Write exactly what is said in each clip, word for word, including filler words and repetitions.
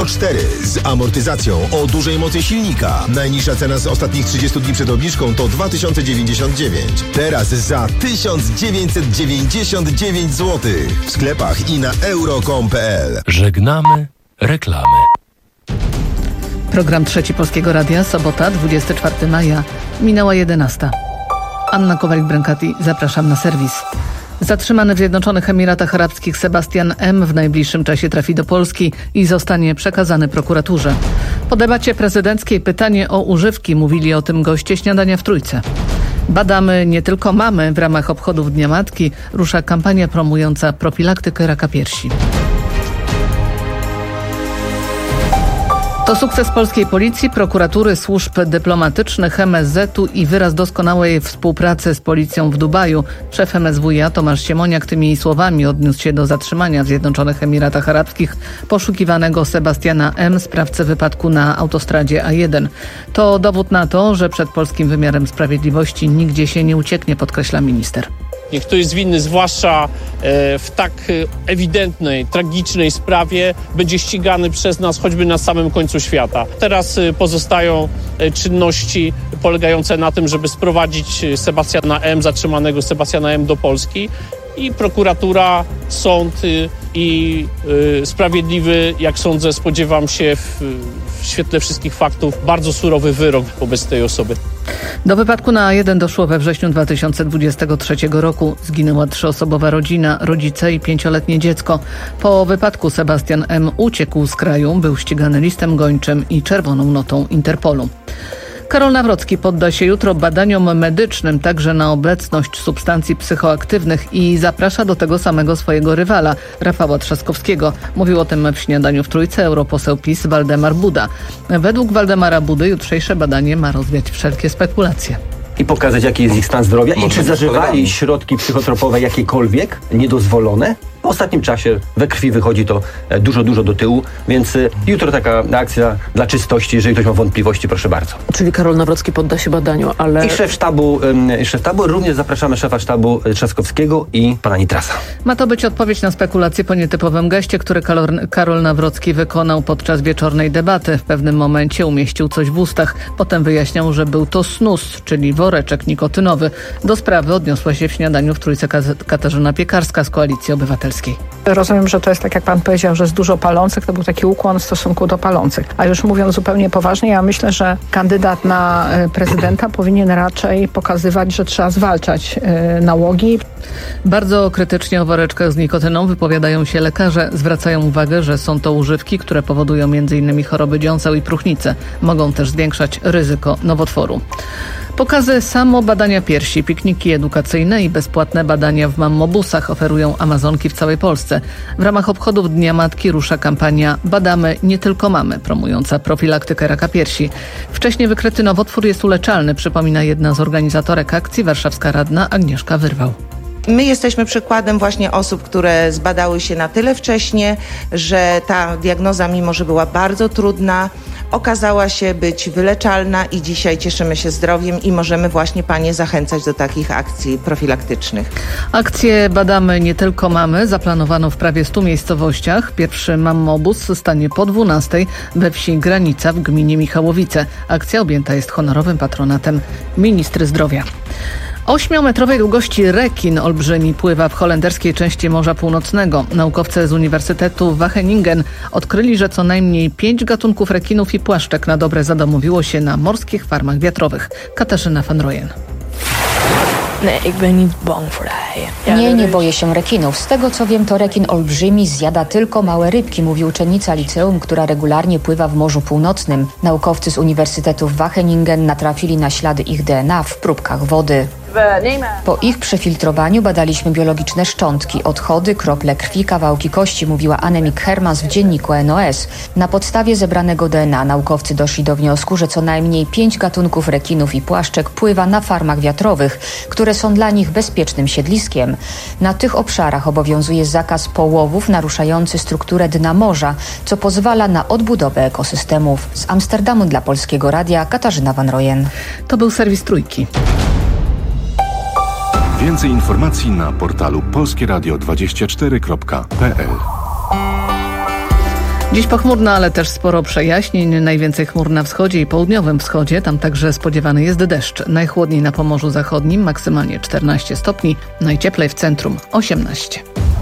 cztery z amortyzacją o dużej mocy silnika. Najniższa cena z ostatnich trzydziestu dni przed obniżką to dwa tysiące dziewięćdziesiąt dziewięć. Teraz za tysiąc dziewięćset dziewięćdziesiąt dziewięć złotych. W sklepach i na euro kropka com kropka pe el. Żegnamy reklamy. Program Trzeci Polskiego Radia, sobota, dwudziestego czwartego maja, minęła jedenasta. Anna Kowalik-Brankati, zapraszam na serwis. Zatrzymany w Zjednoczonych Emiratach Arabskich Sebastian M. w najbliższym czasie trafi do Polski i zostanie przekazany prokuraturze. Po debacie prezydenckiej pytanie o używki, mówili o tym goście Śniadania w Trójce. Badamy nie tylko mamy. W ramach obchodów Dnia Matki rusza kampania promująca profilaktykę raka piersi. To sukces polskiej policji, prokuratury, służb dyplomatycznych, em es zetu i wyraz doskonałej współpracy z policją w Dubaju. Szef em es wuj a Tomasz Siemoniak tymi słowami odniósł się do zatrzymania w Zjednoczonych Emiratach Arabskich poszukiwanego Sebastiana M., sprawcy wypadku na autostradzie A jeden. To dowód na to, że przed polskim wymiarem sprawiedliwości nigdzie się nie ucieknie, podkreśla minister. Niech kto jest winny, zwłaszcza w tak ewidentnej, tragicznej sprawie, będzie ścigany przez nas choćby na samym końcu świata. Teraz pozostają czynności polegające na tym, żeby sprowadzić Sebastiana M., zatrzymanego Sebastiana M. do Polski i prokuratura, sąd i y, sprawiedliwy, jak sądzę, spodziewam się w, w świetle wszystkich faktów, bardzo surowy wyrok wobec tej osoby. Do wypadku na A jeden doszło we wrześniu dwa tysiące dwudziestego trzeciego roku. Zginęła trzyosobowa rodzina, rodzice i pięcioletnie dziecko. Po wypadku Sebastian M. uciekł z kraju, był ścigany listem gończym i czerwoną notą Interpolu. Karol Nawrocki podda się jutro badaniom medycznym także na obecność substancji psychoaktywnych i zaprasza do tego samego swojego rywala, Rafała Trzaskowskiego. Mówił o tym w Śniadaniu w Trójce europoseł PiS Waldemar Buda. Według Waldemara Budy jutrzejsze badanie ma rozwiać wszelkie spekulacje. I pokazać, jaki jest ich stan zdrowia i czy zażywali środki psychotropowe jakiekolwiek niedozwolone. W ostatnim czasie we krwi wychodzi to dużo, dużo do tyłu, więc jutro taka akcja dla czystości, jeżeli ktoś ma wątpliwości, proszę bardzo. Czyli Karol Nawrocki podda się badaniu, ale... I szef sztabu, szef sztabu, również zapraszamy szefa sztabu Trzaskowskiego i pana Nitrasa. Ma to być odpowiedź na spekulacje po nietypowym geście, który Karol Nawrocki wykonał podczas wieczornej debaty. W pewnym momencie umieścił coś w ustach. Potem wyjaśniał, że był to snus, czyli woreczek nikotynowy. Do sprawy odniosła się w Śniadaniu w Trójce Katarzyna Piekarska z Koalicji Obywatelskiej. Rozumiem, że to jest tak, jak pan powiedział, że jest dużo palących, to był taki ukłon w stosunku do palących. A już mówiąc zupełnie poważnie, ja myślę, że kandydat na prezydenta powinien raczej pokazywać, że trzeba zwalczać nałogi. Bardzo krytycznie o woreczkach z nikotyną wypowiadają się lekarze. Zwracają uwagę, że są to używki, które powodują m in choroby dziąseł i próchnicy. Mogą też zwiększać ryzyko nowotworu. Pokazy samobadania piersi, pikniki edukacyjne i bezpłatne badania w mammobusach oferują Amazonki w całej Polsce. W ramach obchodów Dnia Matki rusza kampania Badamy nie tylko mamy, promująca profilaktykę raka piersi. Wcześniej wykryty nowotwór jest uleczalny, przypomina jedna z organizatorek akcji, warszawska radna Agnieszka Wyrwał. My jesteśmy przykładem właśnie osób, które zbadały się na tyle wcześnie, że ta diagnoza, mimo że była bardzo trudna, okazała się być wyleczalna i dzisiaj cieszymy się zdrowiem i możemy właśnie panie zachęcać do takich akcji profilaktycznych. Akcję Badamy nie tylko mamy zaplanowano w prawie stu miejscowościach. Pierwszy mammobus stanie po dwunastej we wsi Granica w gminie Michałowice. Akcja objęta jest honorowym patronatem ministry zdrowia. Ośmiometrowej długości rekin olbrzymi pływa w holenderskiej części Morza Północnego. Naukowcy z Uniwersytetu Wageningen odkryli, że co najmniej pięć gatunków rekinów i płaszczek na dobre zadomowiło się na morskich farmach wiatrowych. Katarzyna van Rooyen. Nee, ik ben niet bang voor de haien. Nie, nie boję się rekinów. Z tego co wiem, to rekin olbrzymi zjada tylko małe rybki, mówi uczennica liceum, która regularnie pływa w Morzu Północnym. Naukowcy z Uniwersytetu Wageningen natrafili na ślady ich D N A w próbkach wody. Po ich przefiltrowaniu badaliśmy biologiczne szczątki, odchody, krople krwi, kawałki kości, mówiła Annemiek Hermans w dzienniku N O S. Na podstawie zebranego D N A naukowcy doszli do wniosku, że co najmniej pięć gatunków rekinów i płaszczek pływa na farmach wiatrowych, które są dla nich bezpiecznym siedliskiem. Na tych obszarach obowiązuje zakaz połowów naruszający strukturę dna morza, co pozwala na odbudowę ekosystemów. Z Amsterdamu dla Polskiego Radia Katarzyna van Rooyen. To był serwis Trójki. Więcej informacji na portalu polskieradio dwadzieścia cztery kropka p l. Dziś pochmurno, ale też sporo przejaśnień. Najwięcej chmur na wschodzie i południowym wschodzie. Tam także spodziewany jest deszcz. Najchłodniej na Pomorzu Zachodnim, maksymalnie czternaście stopni. Najcieplej w centrum osiemnaście.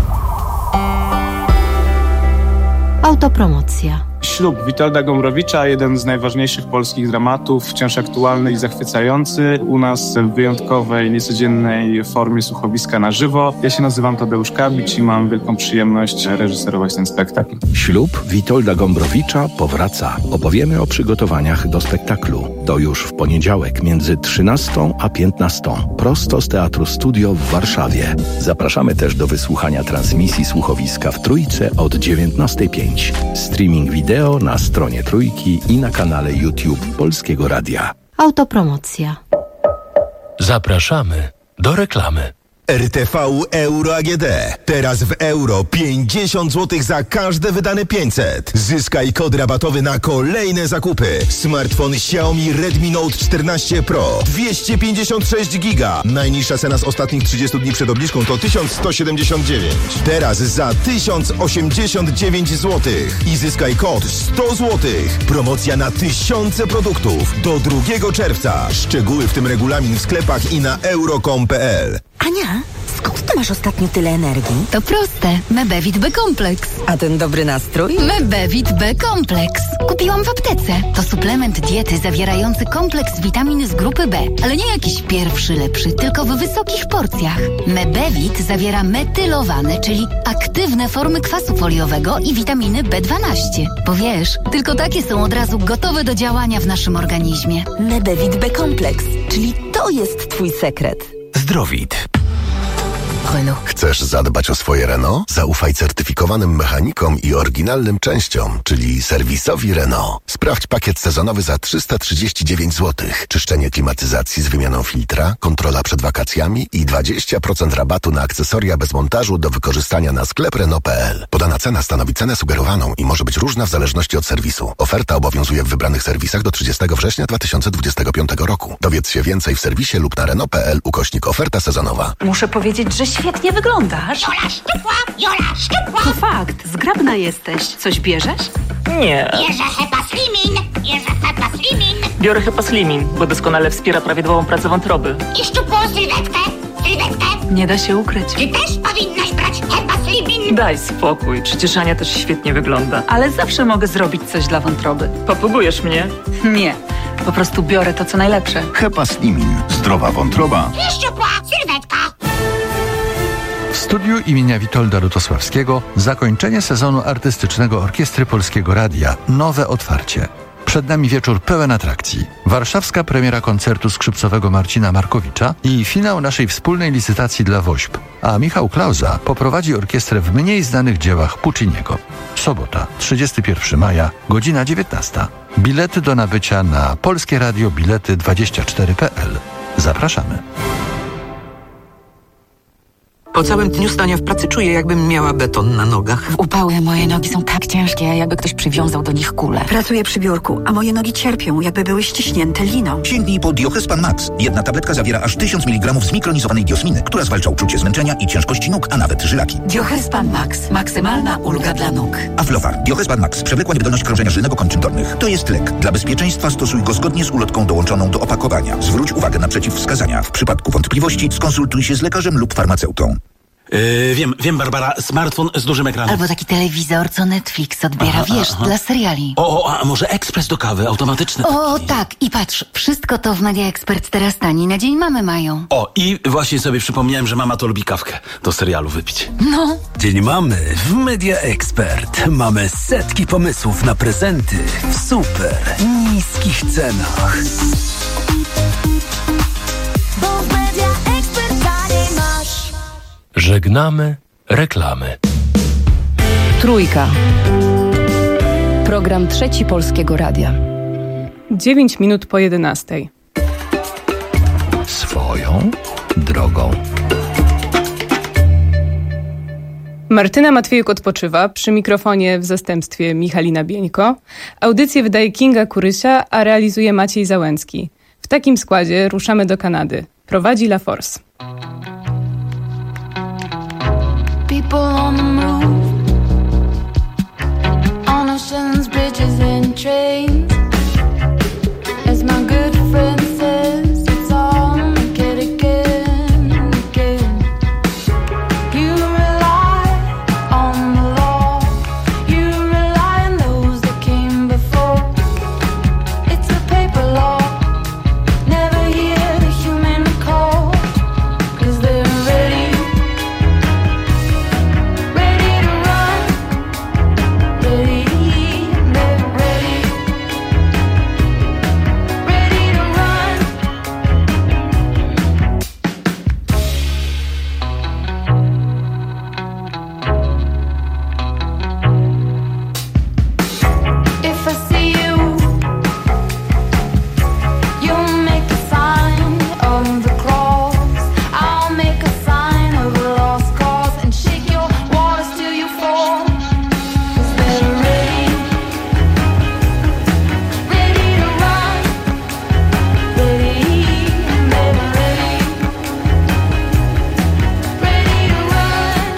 Autopromocja. Ślub Witolda Gombrowicza, jeden z najważniejszych polskich dramatów, wciąż aktualny i zachwycający. U nas w wyjątkowej, niecodziennej formie słuchowiska na żywo. Ja się nazywam Tadeusz Kabić i mam wielką przyjemność reżyserować ten spektakl. Ślub Witolda Gombrowicza powraca. Opowiemy o przygotowaniach do spektaklu. To już w poniedziałek między trzynastą a piętnastą. Prosto z Teatru Studio w Warszawie. Zapraszamy też do wysłuchania transmisji słuchowiska w Trójce od dziewiętnastej pięć. Streaming wideo na stronie Trójki i na kanale YouTube Polskiego Radia. Autopromocja. Zapraszamy do reklamy. R T V Euro A G D. Teraz w euro pięćdziesiąt złotych za każde wydane pięćset. Zyskaj kod rabatowy na kolejne zakupy. Smartfon Xiaomi Redmi Note czternaście Pro. dwieście pięćdziesiąt sześć giga. Najniższa cena z ostatnich trzydziestu dni przed obniżką to tysiąc sto siedemdziesiąt dziewięć. Teraz za tysiąc osiemdziesiąt dziewięć złotych. I zyskaj kod sto złotych. Promocja na tysiące produktów. Do drugiego czerwca. Szczegóły, w tym regulamin w sklepach i na euro kropka com kropka p l. Ania, skąd ty masz ostatnio tyle energii? To proste. Mebevit B-Kompleks. A ten dobry nastrój? Mebevit B-Kompleks. Kupiłam w aptece. To suplement diety zawierający kompleks witamin z grupy B. Ale nie jakiś pierwszy lepszy, tylko w wysokich porcjach. Mebevit zawiera metylowane, czyli aktywne formy kwasu foliowego i witaminy B dwanaście. Bo wiesz, tylko takie są od razu gotowe do działania w naszym organizmie. Mebevit B-Kompleks, czyli to jest twój sekret. Zdrowit. Renault. Chcesz zadbać o swoje Renault? Zaufaj certyfikowanym mechanikom i oryginalnym częściom, czyli serwisowi Renault. Sprawdź pakiet sezonowy za trzysta trzydzieści dziewięć złotych. Czyszczenie klimatyzacji z wymianą filtra, kontrola przed wakacjami i dwadzieścia procent rabatu na akcesoria bez montażu do wykorzystania na sklep Renault kropka p l. Podana cena stanowi cenę sugerowaną i może być różna w zależności od serwisu. Oferta obowiązuje w wybranych serwisach do trzydziestego września dwa tysiące dwudziestego piątego roku. Dowiedz się więcej w serwisie lub na Renault kropka p l ukośnik oferta sezonowa. Muszę powiedzieć, że świetnie wyglądasz. Jola szczupła, Jola szczupła. To fakt, zgrabna jesteś. Coś bierzesz? Nie. Bierze Hepa Slimin, bierze Hepa Slimin. Biorę Hepa Slimin, bo doskonale wspiera prawidłową pracę wątroby. I szczupłą sylwetkę, sylwetkę. Nie da się ukryć. Ty też powinnaś brać Hepa Slimin. Daj spokój, przecież Ania też świetnie wygląda. Ale zawsze mogę zrobić coś dla wątroby. Popróbujesz mnie? Nie, po prostu biorę to, co najlepsze. Hepa Slimin. Zdrowa wątroba. I szczupła sylwetka. W studiu imienia Witolda Lutosławskiego zakończenie sezonu artystycznego Orkiestry Polskiego Radia. Nowe otwarcie. Przed nami wieczór pełen atrakcji. Warszawska premiera koncertu skrzypcowego Marcina Markowicza i finał naszej wspólnej licytacji dla WOŚP. A Michał Klauza poprowadzi orkiestrę w mniej znanych dziełach Pucciniego. Sobota, trzydziestego pierwszego maja, godzina dziewiętnasta. Bilety do nabycia na Polskie Radio Bilety dwadzieścia cztery kropka p l. Zapraszamy. Po całym dniu stania w pracy czuję, jakbym miała beton na nogach. W upały moje nogi są tak ciężkie, jakby ktoś przywiązał do nich kulę. Pracuję przy biurku, a moje nogi cierpią, jakby były ściśnięte liną. Sięgnij po Diochespan Max. Jedna tabletka zawiera aż tysiąc miligramów zmikronizowanej diosminy, która zwalcza uczucie zmęczenia i ciężkości nóg, a nawet żylaki. Diochespan Max. Maksymalna ulga dla nóg. Aflofar. Diochespan Max. Przewlekła niewydolność krążenia żylnego-kończyn dolnych. To jest lek. Dla bezpieczeństwa stosuj go zgodnie z ulotką dołączoną do opakowania. Zwróć uwagę na przeciwwskazania. W przypadku wątpliwości skonsultuj się z lekarzem lub farmaceutą. Yy, wiem, wiem, Barbara, smartfon z dużym ekranem. Albo taki telewizor, co Netflix odbiera, aha, wiesz, aha. dla seriali. O, o, a może ekspres do kawy, automatyczny. O, tak, i patrz, wszystko to w Media Expert teraz tani na Dzień Mamy mają. O, i właśnie sobie przypomniałem, że mama to lubi kawkę do serialu wypić. No. Dzień Mamy w Media Expert. Mamy setki pomysłów na prezenty w super niskich cenach. Żegnamy reklamy. Trójka. Program Trzeci Polskiego Radia. Dziewięć minut po jedenastej. Swoją drogą. Martyna Matwiejuk odpoczywa, przy mikrofonie w zastępstwie Michalina Bieńko. Audycję wydaje Kinga Kurysia, a realizuje Maciej Załęcki. W takim składzie ruszamy do Kanady. Prowadzi La Force. People on the move, on a train. As my good friend says, it's all make it again, again. You rely on the law, you rely on those that came before. It's a paper law, never hear the human call, 'cause they're ready, ready to run, ready, they're ready, ready to run. If I see you, you'll make a sign of the cross. I'll make a sign of a lost cause and shake your waters till you fall. 'Cause they're ready, ready to run, ready, they're ready, ready to run.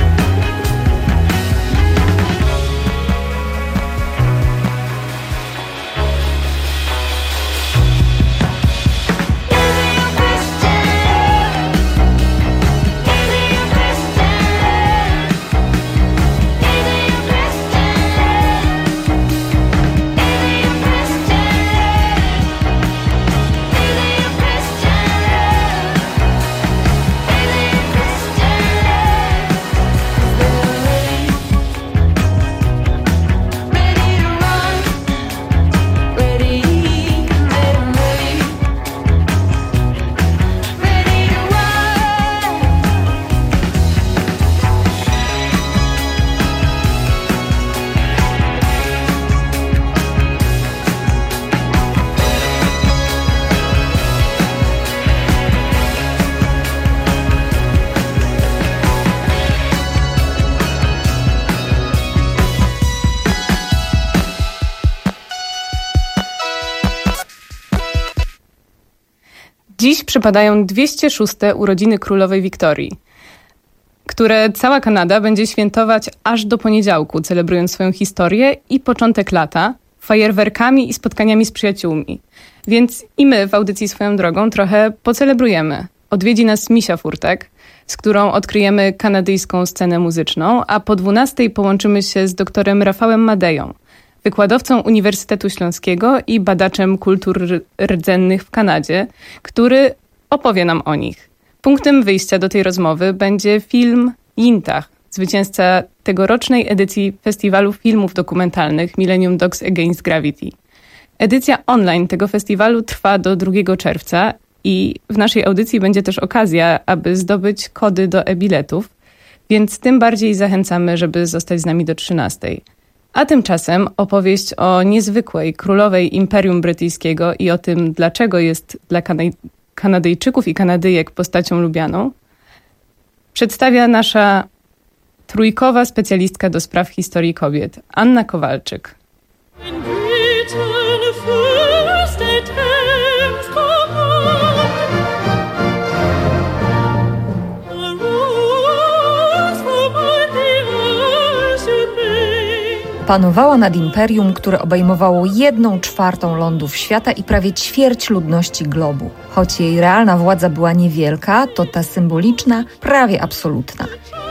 Dziś przypadają dwieście szóste urodziny królowej Wiktorii, które cała Kanada będzie świętować aż do poniedziałku, celebrując swoją historię i początek lata fajerwerkami i spotkaniami z przyjaciółmi. Więc i my w audycji Swoją drogą trochę pocelebrujemy. Odwiedzi nas Misia Furtek, z którą odkryjemy kanadyjską scenę muzyczną, a po dwunastej połączymy się z doktorem Rafałem Madeją, wykładowcą Uniwersytetu Śląskiego i badaczem kultur rdzennych w Kanadzie, który opowie nam o nich. Punktem wyjścia do tej rozmowy będzie film Yintach, zwycięzca tegorocznej edycji Festiwalu Filmów Dokumentalnych Millennium Dogs Against Gravity. Edycja online tego festiwalu trwa do drugiego czerwca i w naszej audycji będzie też okazja, aby zdobyć kody do e-biletów, więc tym bardziej zachęcamy, żeby zostać z nami do trzynastej. A tymczasem opowieść o niezwykłej królowej Imperium Brytyjskiego i o tym, dlaczego jest dla Kanady- Kanadyjczyków i Kanadyjek postacią lubianą, przedstawia nasza trójkowa specjalistka do spraw historii kobiet, Anna Kowalczyk. Panowała nad imperium, które obejmowało jedną czwartą lądów świata i prawie ćwierć ludności globu. Choć jej realna władza była niewielka, to ta symboliczna prawie absolutna.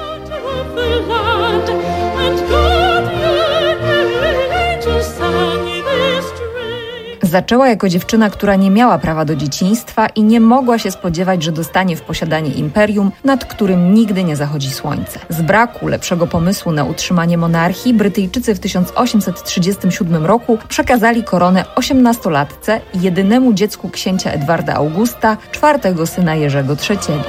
Zaczęła jako dziewczyna, która nie miała prawa do dzieciństwa i nie mogła się spodziewać, że dostanie w posiadanie imperium, nad którym nigdy nie zachodzi słońce. Z braku lepszego pomysłu na utrzymanie monarchii, Brytyjczycy w tysiąc osiemset trzydziestym siódmym roku przekazali koronę osiemnastolatce i jedynemu dziecku księcia Edwarda Augusta, czwartego syna Jerzego trzeciego.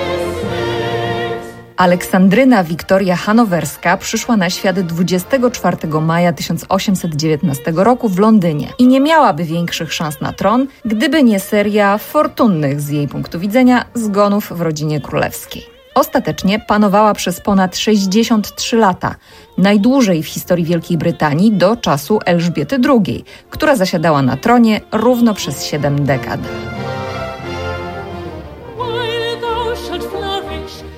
Aleksandryna Wiktoria Hanowerska przyszła na świat dwudziestego czwartego maja tysiąc osiemset dziewiętnastego roku w Londynie i nie miałaby większych szans na tron, gdyby nie seria fortunnych z jej punktu widzenia zgonów w rodzinie królewskiej. Ostatecznie panowała przez ponad sześćdziesiąt trzy lata, najdłużej w historii Wielkiej Brytanii do czasu Elżbiety drugiej, która zasiadała na tronie równo przez siedem dekad.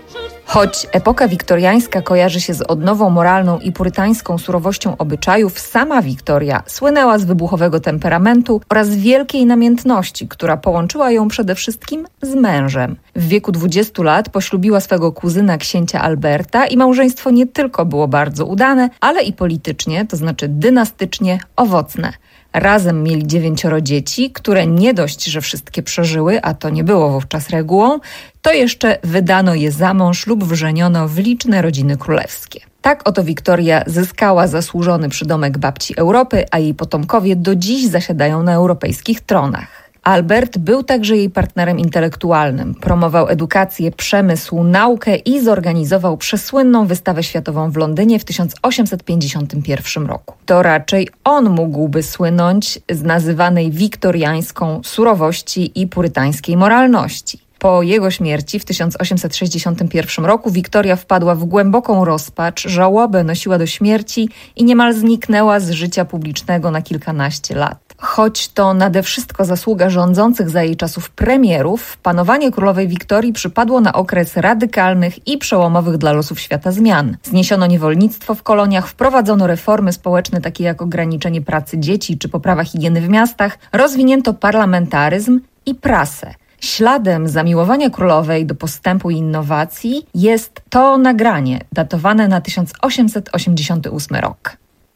Choć epoka wiktoriańska kojarzy się z odnową moralną i purytańską surowością obyczajów, sama Wiktoria słynęła z wybuchowego temperamentu oraz wielkiej namiętności, która połączyła ją przede wszystkim z mężem. W wieku dwudziestu lat poślubiła swego kuzyna księcia Alberta i małżeństwo nie tylko było bardzo udane, ale i politycznie, to znaczy dynastycznie, owocne. Razem mieli dziewięcioro dzieci, które nie dość, że wszystkie przeżyły, a to nie było wówczas regułą, to jeszcze wydano je za mąż lub wrzeniono w liczne rodziny królewskie. Tak oto Wiktoria zyskała zasłużony przydomek babci Europy, a jej potomkowie do dziś zasiadają na europejskich tronach. Albert był także jej partnerem intelektualnym, promował edukację, przemysł, naukę i zorganizował przesłynną wystawę światową w Londynie w tysiąc osiemset pięćdziesiątym pierwszym roku. To raczej on mógłby słynąć z nazywanej wiktoriańską surowości i purytańskiej moralności. Po jego śmierci w tysiąc osiemset sześćdziesiątym pierwszym roku Wiktoria wpadła w głęboką rozpacz, żałobę nosiła do śmierci i niemal zniknęła z życia publicznego na kilkanaście lat. Choć to nade wszystko zasługa rządzących za jej czasów premierów, panowanie królowej Wiktorii przypadło na okres radykalnych i przełomowych dla losów świata zmian. Zniesiono niewolnictwo w koloniach, wprowadzono reformy społeczne takie jak ograniczenie pracy dzieci czy poprawa higieny w miastach, rozwinięto parlamentaryzm i prasę. Śladem zamiłowania królowej do postępu i innowacji jest to nagranie, datowane na tysiąc osiemset osiemdziesiąty ósmy rok.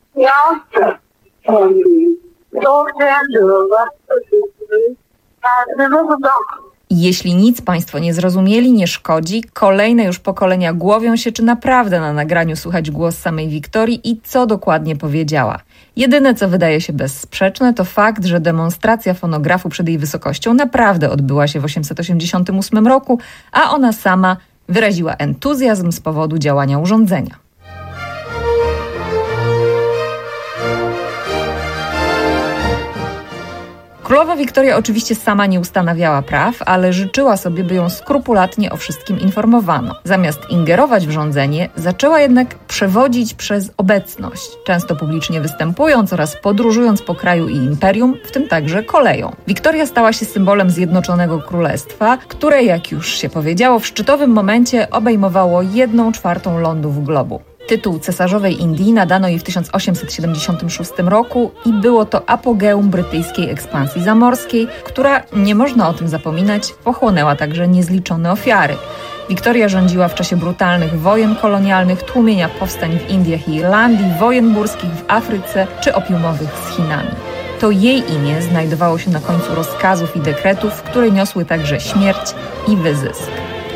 Jeśli nic Państwo nie zrozumieli, nie szkodzi, kolejne już pokolenia głowią się, czy naprawdę na nagraniu słychać głos samej Wiktorii i co dokładnie powiedziała. Jedyne, co wydaje się bezsprzeczne, to fakt, że demonstracja fonografu przed jej wysokością naprawdę odbyła się w osiemset osiemdziesiątym ósmym roku, a ona sama wyraziła entuzjazm z powodu działania urządzenia. Królowa Wiktoria oczywiście sama nie ustanawiała praw, ale życzyła sobie, by ją skrupulatnie o wszystkim informowano. Zamiast ingerować w rządzenie, zaczęła jednak przewodzić przez obecność, często publicznie występując oraz podróżując po kraju i imperium, w tym także koleją. Wiktoria stała się symbolem Zjednoczonego Królestwa, które, jak już się powiedziało, w szczytowym momencie obejmowało jedną czwartą lądów globu. Tytuł cesarzowej Indii nadano jej w tysiąc osiemset siedemdziesiątym szóstym roku i było to apogeum brytyjskiej ekspansji zamorskiej, która, nie można o tym zapominać, pochłonęła także niezliczone ofiary. Wiktoria rządziła w czasie brutalnych wojen kolonialnych, tłumienia powstań w Indiach i Irlandii, wojen górskich w Afryce czy opiumowych z Chinami. To jej imię znajdowało się na końcu rozkazów i dekretów, które niosły także śmierć i wyzysk.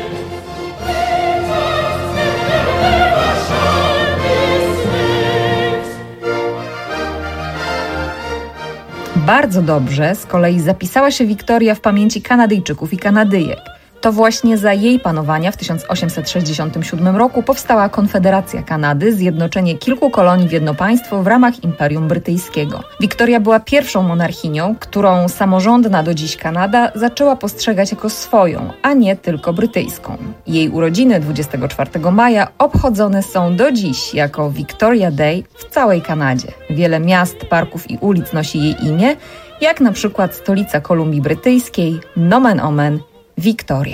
Bardzo dobrze z kolei zapisała się Wiktoria w pamięci Kanadyjczyków i Kanadyjek. To właśnie za jej panowania w tysiąc osiemset sześćdziesiątym siódmym roku powstała Konfederacja Kanady, zjednoczenie kilku kolonii w jedno państwo w ramach Imperium Brytyjskiego. Wiktoria była pierwszą monarchinią, którą samorządna do dziś Kanada zaczęła postrzegać jako swoją, a nie tylko brytyjską. Jej urodziny dwudziestego czwartego maja obchodzone są do dziś jako Victoria Day w całej Kanadzie. Wiele miast, parków i ulic nosi jej imię, jak na przykład stolica Kolumbii Brytyjskiej, nomen omen, Wiktoria.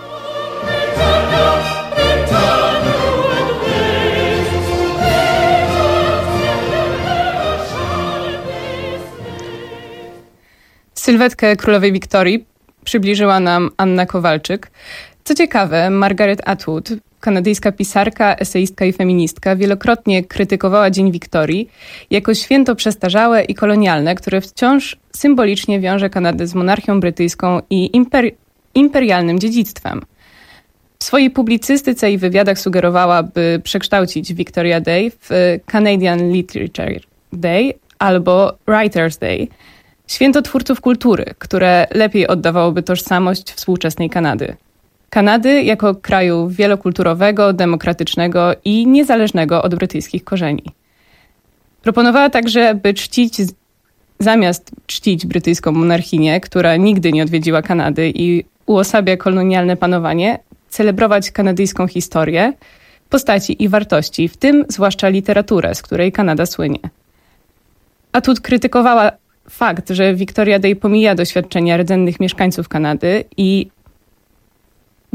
Sylwetkę królowej Wiktorii przybliżyła nam Anna Kowalczyk. Co ciekawe, Margaret Atwood, kanadyjska pisarka, eseistka i feministka, wielokrotnie krytykowała Dzień Wiktorii jako święto przestarzałe i kolonialne, które wciąż symbolicznie wiąże Kanadę z monarchią brytyjską i imperi- imperialnym dziedzictwem. W swojej publicystyce i wywiadach sugerowała, by przekształcić Victoria Day w Canadian Literature Day albo Writers' Day, święto twórców kultury, które lepiej oddawałoby tożsamość współczesnej Kanady. Kanady jako kraju wielokulturowego, demokratycznego i niezależnego od brytyjskich korzeni. Proponowała także, by czcić, zamiast czcić brytyjską monarchinię, która nigdy nie odwiedziła Kanady i uosabia kolonialne panowanie, celebrować kanadyjską historię, postaci i wartości, w tym zwłaszcza literaturę, z której Kanada słynie. Atwood krytykowała fakt, że Victoria Day pomija doświadczenia rdzennych mieszkańców Kanady i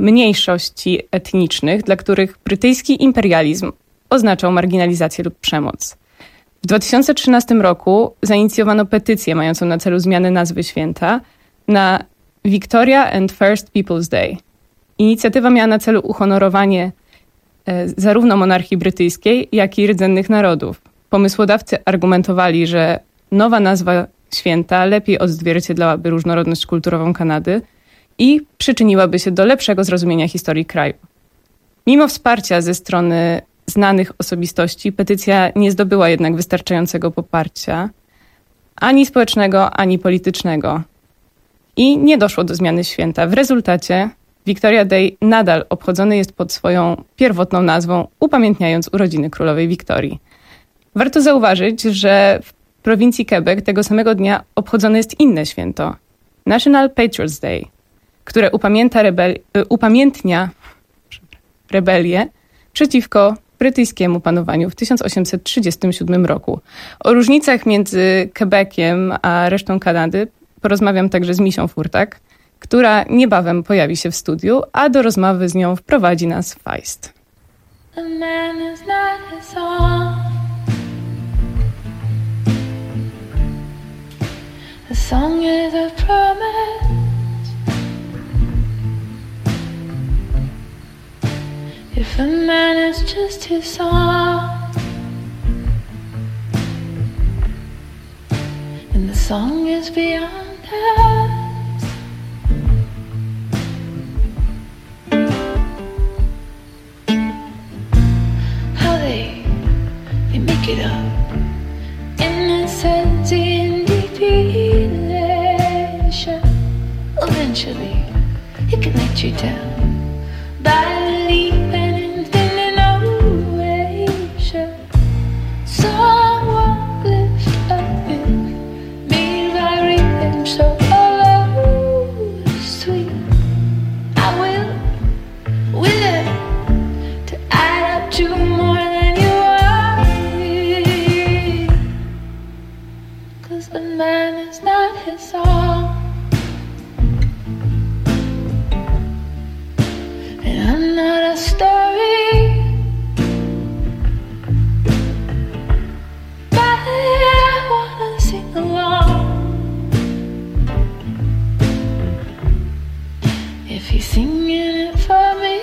mniejszości etnicznych, dla których brytyjski imperializm oznaczał marginalizację lub przemoc. W dwa tysiące trzynastym roku zainicjowano petycję mającą na celu zmianę nazwy święta na Victoria and First People's Day. Inicjatywa miała na celu uhonorowanie e, zarówno monarchii brytyjskiej, jak i rdzennych narodów. Pomysłodawcy argumentowali, że nowa nazwa święta lepiej odzwierciedlałaby różnorodność kulturową Kanady i przyczyniłaby się do lepszego zrozumienia historii kraju. Mimo wsparcia ze strony znanych osobistości, petycja nie zdobyła jednak wystarczającego poparcia ani społecznego, ani politycznego. I nie doszło do zmiany święta. W rezultacie Victoria Day nadal obchodzony jest pod swoją pierwotną nazwą, upamiętniając urodziny królowej Wiktorii. Warto zauważyć, że w prowincji Quebec tego samego dnia obchodzone jest inne święto, National Patriots Day, które upamięta rebel- upamiętnia rebelię przeciwko brytyjskiemu panowaniu w tysiąc osiemset trzydziestym siódmym roku. O różnicach między Quebeciem a resztą Kanady porozmawiam także z Misią Furtak, która niebawem pojawi się w studiu, a do rozmowy z nią wprowadzi nas Feist. The man is not his own. The song is a promise. If a man is just his song, and the song is beyond us, how they, they make it up, innocence in depiction. Eventually, it can let you down by leaving in thin innovation. Someone lift up in me by reading so sweet. I will, willing to add up to more than you are. 'Cause the man is not his own. I'm not a story, but I wanna sing along. If he's singing it for me,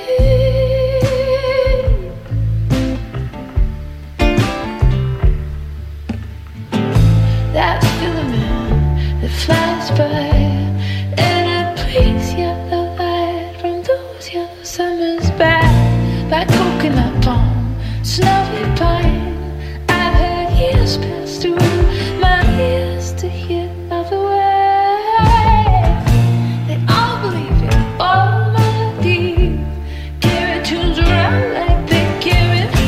that filament that flies by and a breeze yellow light from those yellow summer's back by coconut palm, snowy pine. I've had years pass through my ears to hear of the way. They all believe it, all melody. Carry tunes around like they carry me.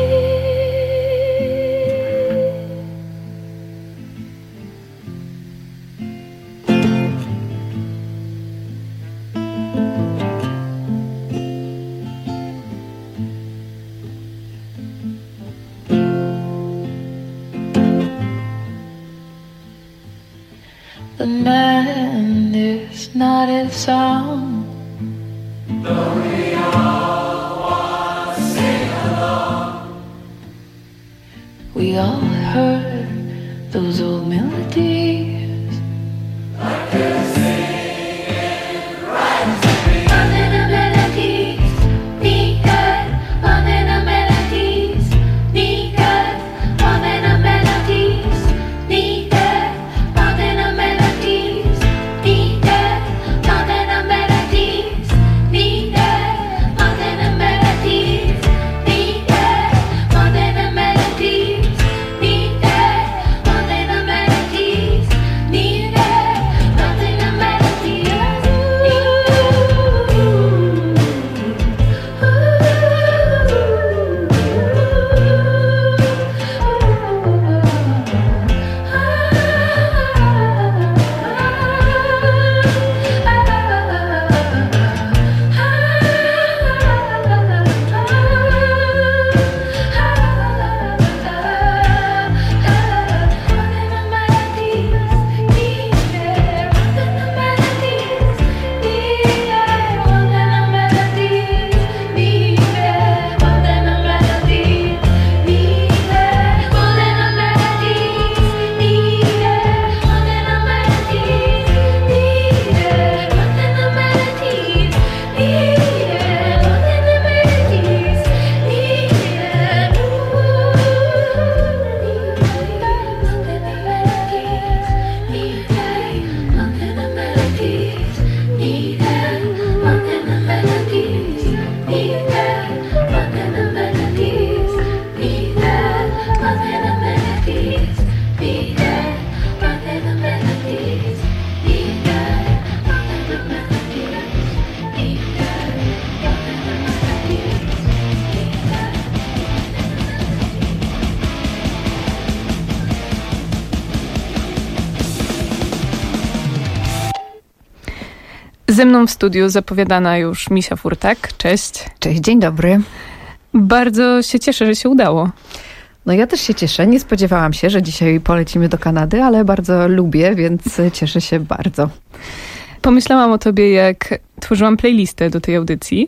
The man is not his song. Though we all want to sing along. We all heard those old melodies. Like they're singing right to me. One in the melodies, needed. One in the melodies, needed. One in the melodies, needed. Needed. Ze mną w studiu zapowiadana już Misia Furtak. Cześć. Cześć, dzień dobry. Bardzo się cieszę, że się udało. No ja też się cieszę. Nie spodziewałam się, że dzisiaj polecimy do Kanady, ale bardzo lubię, więc cieszę się bardzo. Pomyślałam o tobie, jak tworzyłam playlistę do tej audycji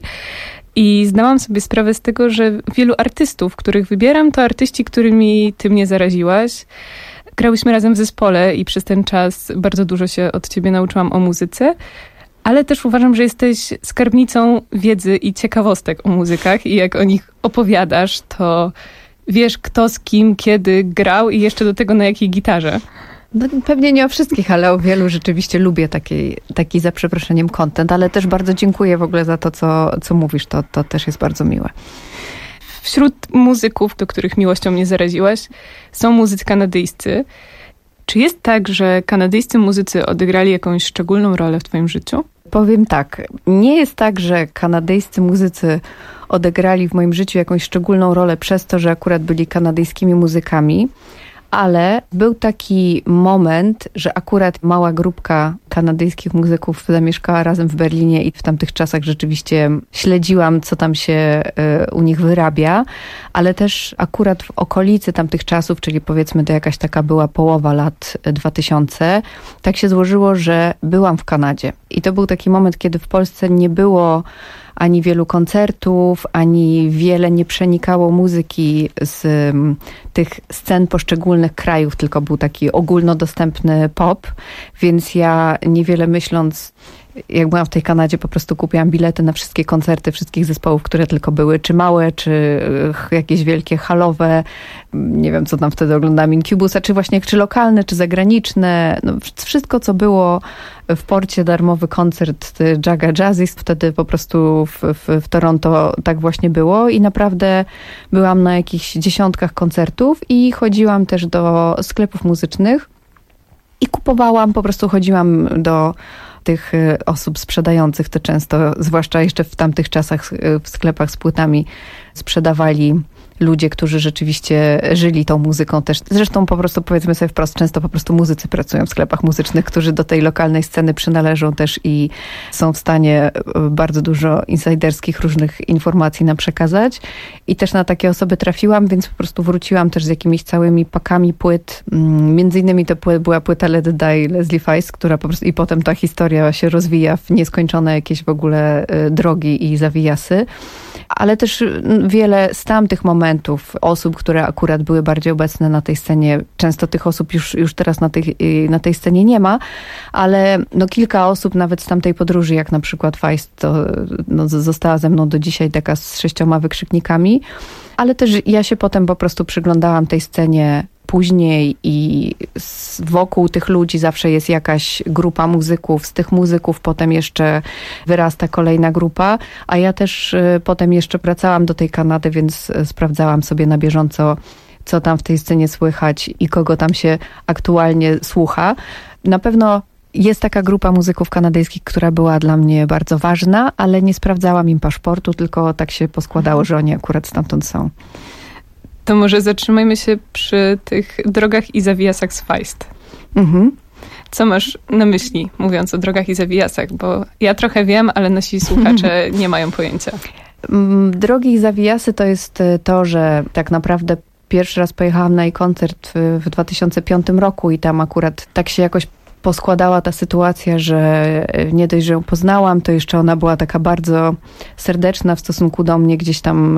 i zdałam sobie sprawę z tego, że wielu artystów, których wybieram, to artyści, którymi ty mnie zaraziłaś. Grałyśmy razem w zespole i przez ten czas bardzo dużo się od ciebie nauczyłam o muzyce, ale też uważam, że jesteś skarbnicą wiedzy i ciekawostek o muzykach i jak o nich opowiadasz, to wiesz, kto z kim, kiedy grał i jeszcze do tego na jakiej gitarze. No, pewnie nie o wszystkich, ale o wielu rzeczywiście lubię taki, taki za przeproszeniem content, ale też bardzo dziękuję w ogóle za to, co, co mówisz. To, to też jest bardzo miłe. Wśród muzyków, do których miłością mnie zaraziłaś, są muzycy kanadyjscy. Czy jest tak, że kanadyjscy muzycy odegrali jakąś szczególną rolę w twoim życiu? Powiem tak, nie jest tak, że kanadyjscy muzycy odegrali w moim życiu jakąś szczególną rolę przez to, że akurat byli kanadyjskimi muzykami, ale był taki moment, że akurat mała grupka kanadyjskich muzyków zamieszkała razem w Berlinie i w tamtych czasach rzeczywiście śledziłam, co tam się u nich wyrabia, ale też akurat w okolicy tamtych czasów, czyli powiedzmy to jakaś taka była połowa lat dwutysięcznych, tak się złożyło, że byłam w Kanadzie. I to był taki moment, kiedy w Polsce nie było ani wielu koncertów, ani wiele nie przenikało muzyki z um, tych scen poszczególnych krajów, tylko był taki ogólnodostępny pop, więc ja niewiele myśląc, jak byłam w tej Kanadzie, po prostu kupiłam bilety na wszystkie koncerty wszystkich zespołów, które tylko były, czy małe, czy jakieś wielkie, halowe, nie wiem, co tam wtedy oglądałam, Incubusa, czy właśnie, czy lokalne, czy zagraniczne, no, wszystko, co było w porcie, darmowy koncert Jaga Jazzis, wtedy po prostu w, w, w Toronto tak właśnie było i naprawdę byłam na jakichś dziesiątkach koncertów i chodziłam też do sklepów muzycznych i kupowałam, po prostu chodziłam do tych osób sprzedających, to często, zwłaszcza jeszcze w tamtych czasach w sklepach z płytami sprzedawali ludzie, którzy rzeczywiście żyli tą muzyką też. Zresztą po prostu powiedzmy sobie wprost, często po prostu muzycy pracują w sklepach muzycznych, którzy do tej lokalnej sceny przynależą też i są w stanie bardzo dużo insiderskich różnych informacji nam przekazać. I też na takie osoby trafiłam, więc po prostu wróciłam też z jakimiś całymi pakami płyt. Między innymi to była płyta Let It Die Leslie Feist, która po prostu i potem ta historia się rozwija w nieskończone jakieś w ogóle drogi i zawijasy. Ale też wiele z tamtych momentów osób, które akurat były bardziej obecne na tej scenie, często tych osób już, już teraz na tej, na tej scenie nie ma, ale no kilka osób nawet z tamtej podróży, jak na przykład Feist, to no, została ze mną do dzisiaj taka z sześcioma wykrzyknikami, ale też ja się potem po prostu przyglądałam tej scenie później i wokół tych ludzi zawsze jest jakaś grupa muzyków. Z tych muzyków potem jeszcze wyrasta kolejna grupa, a ja też potem jeszcze wracałam do tej Kanady, więc sprawdzałam sobie na bieżąco, co tam w tej scenie słychać i kogo tam się aktualnie słucha. Na pewno jest taka grupa muzyków kanadyjskich, która była dla mnie bardzo ważna, ale nie sprawdzałam im paszportu, tylko tak się poskładało, że oni akurat stamtąd są. To może zatrzymajmy się przy tych drogach i zawijasach z Feist. Mhm. Co masz na myśli, mówiąc o drogach i zawijasach? Bo ja trochę wiem, ale nasi słuchacze nie mają pojęcia. Drogi i zawijasy to jest to, że tak naprawdę pierwszy raz pojechałam na jej koncert w dwa tysiące piątym roku i tam akurat tak się jakoś poskładała ta sytuacja, że nie dość, że ją poznałam, to jeszcze ona była taka bardzo serdeczna w stosunku do mnie, gdzieś tam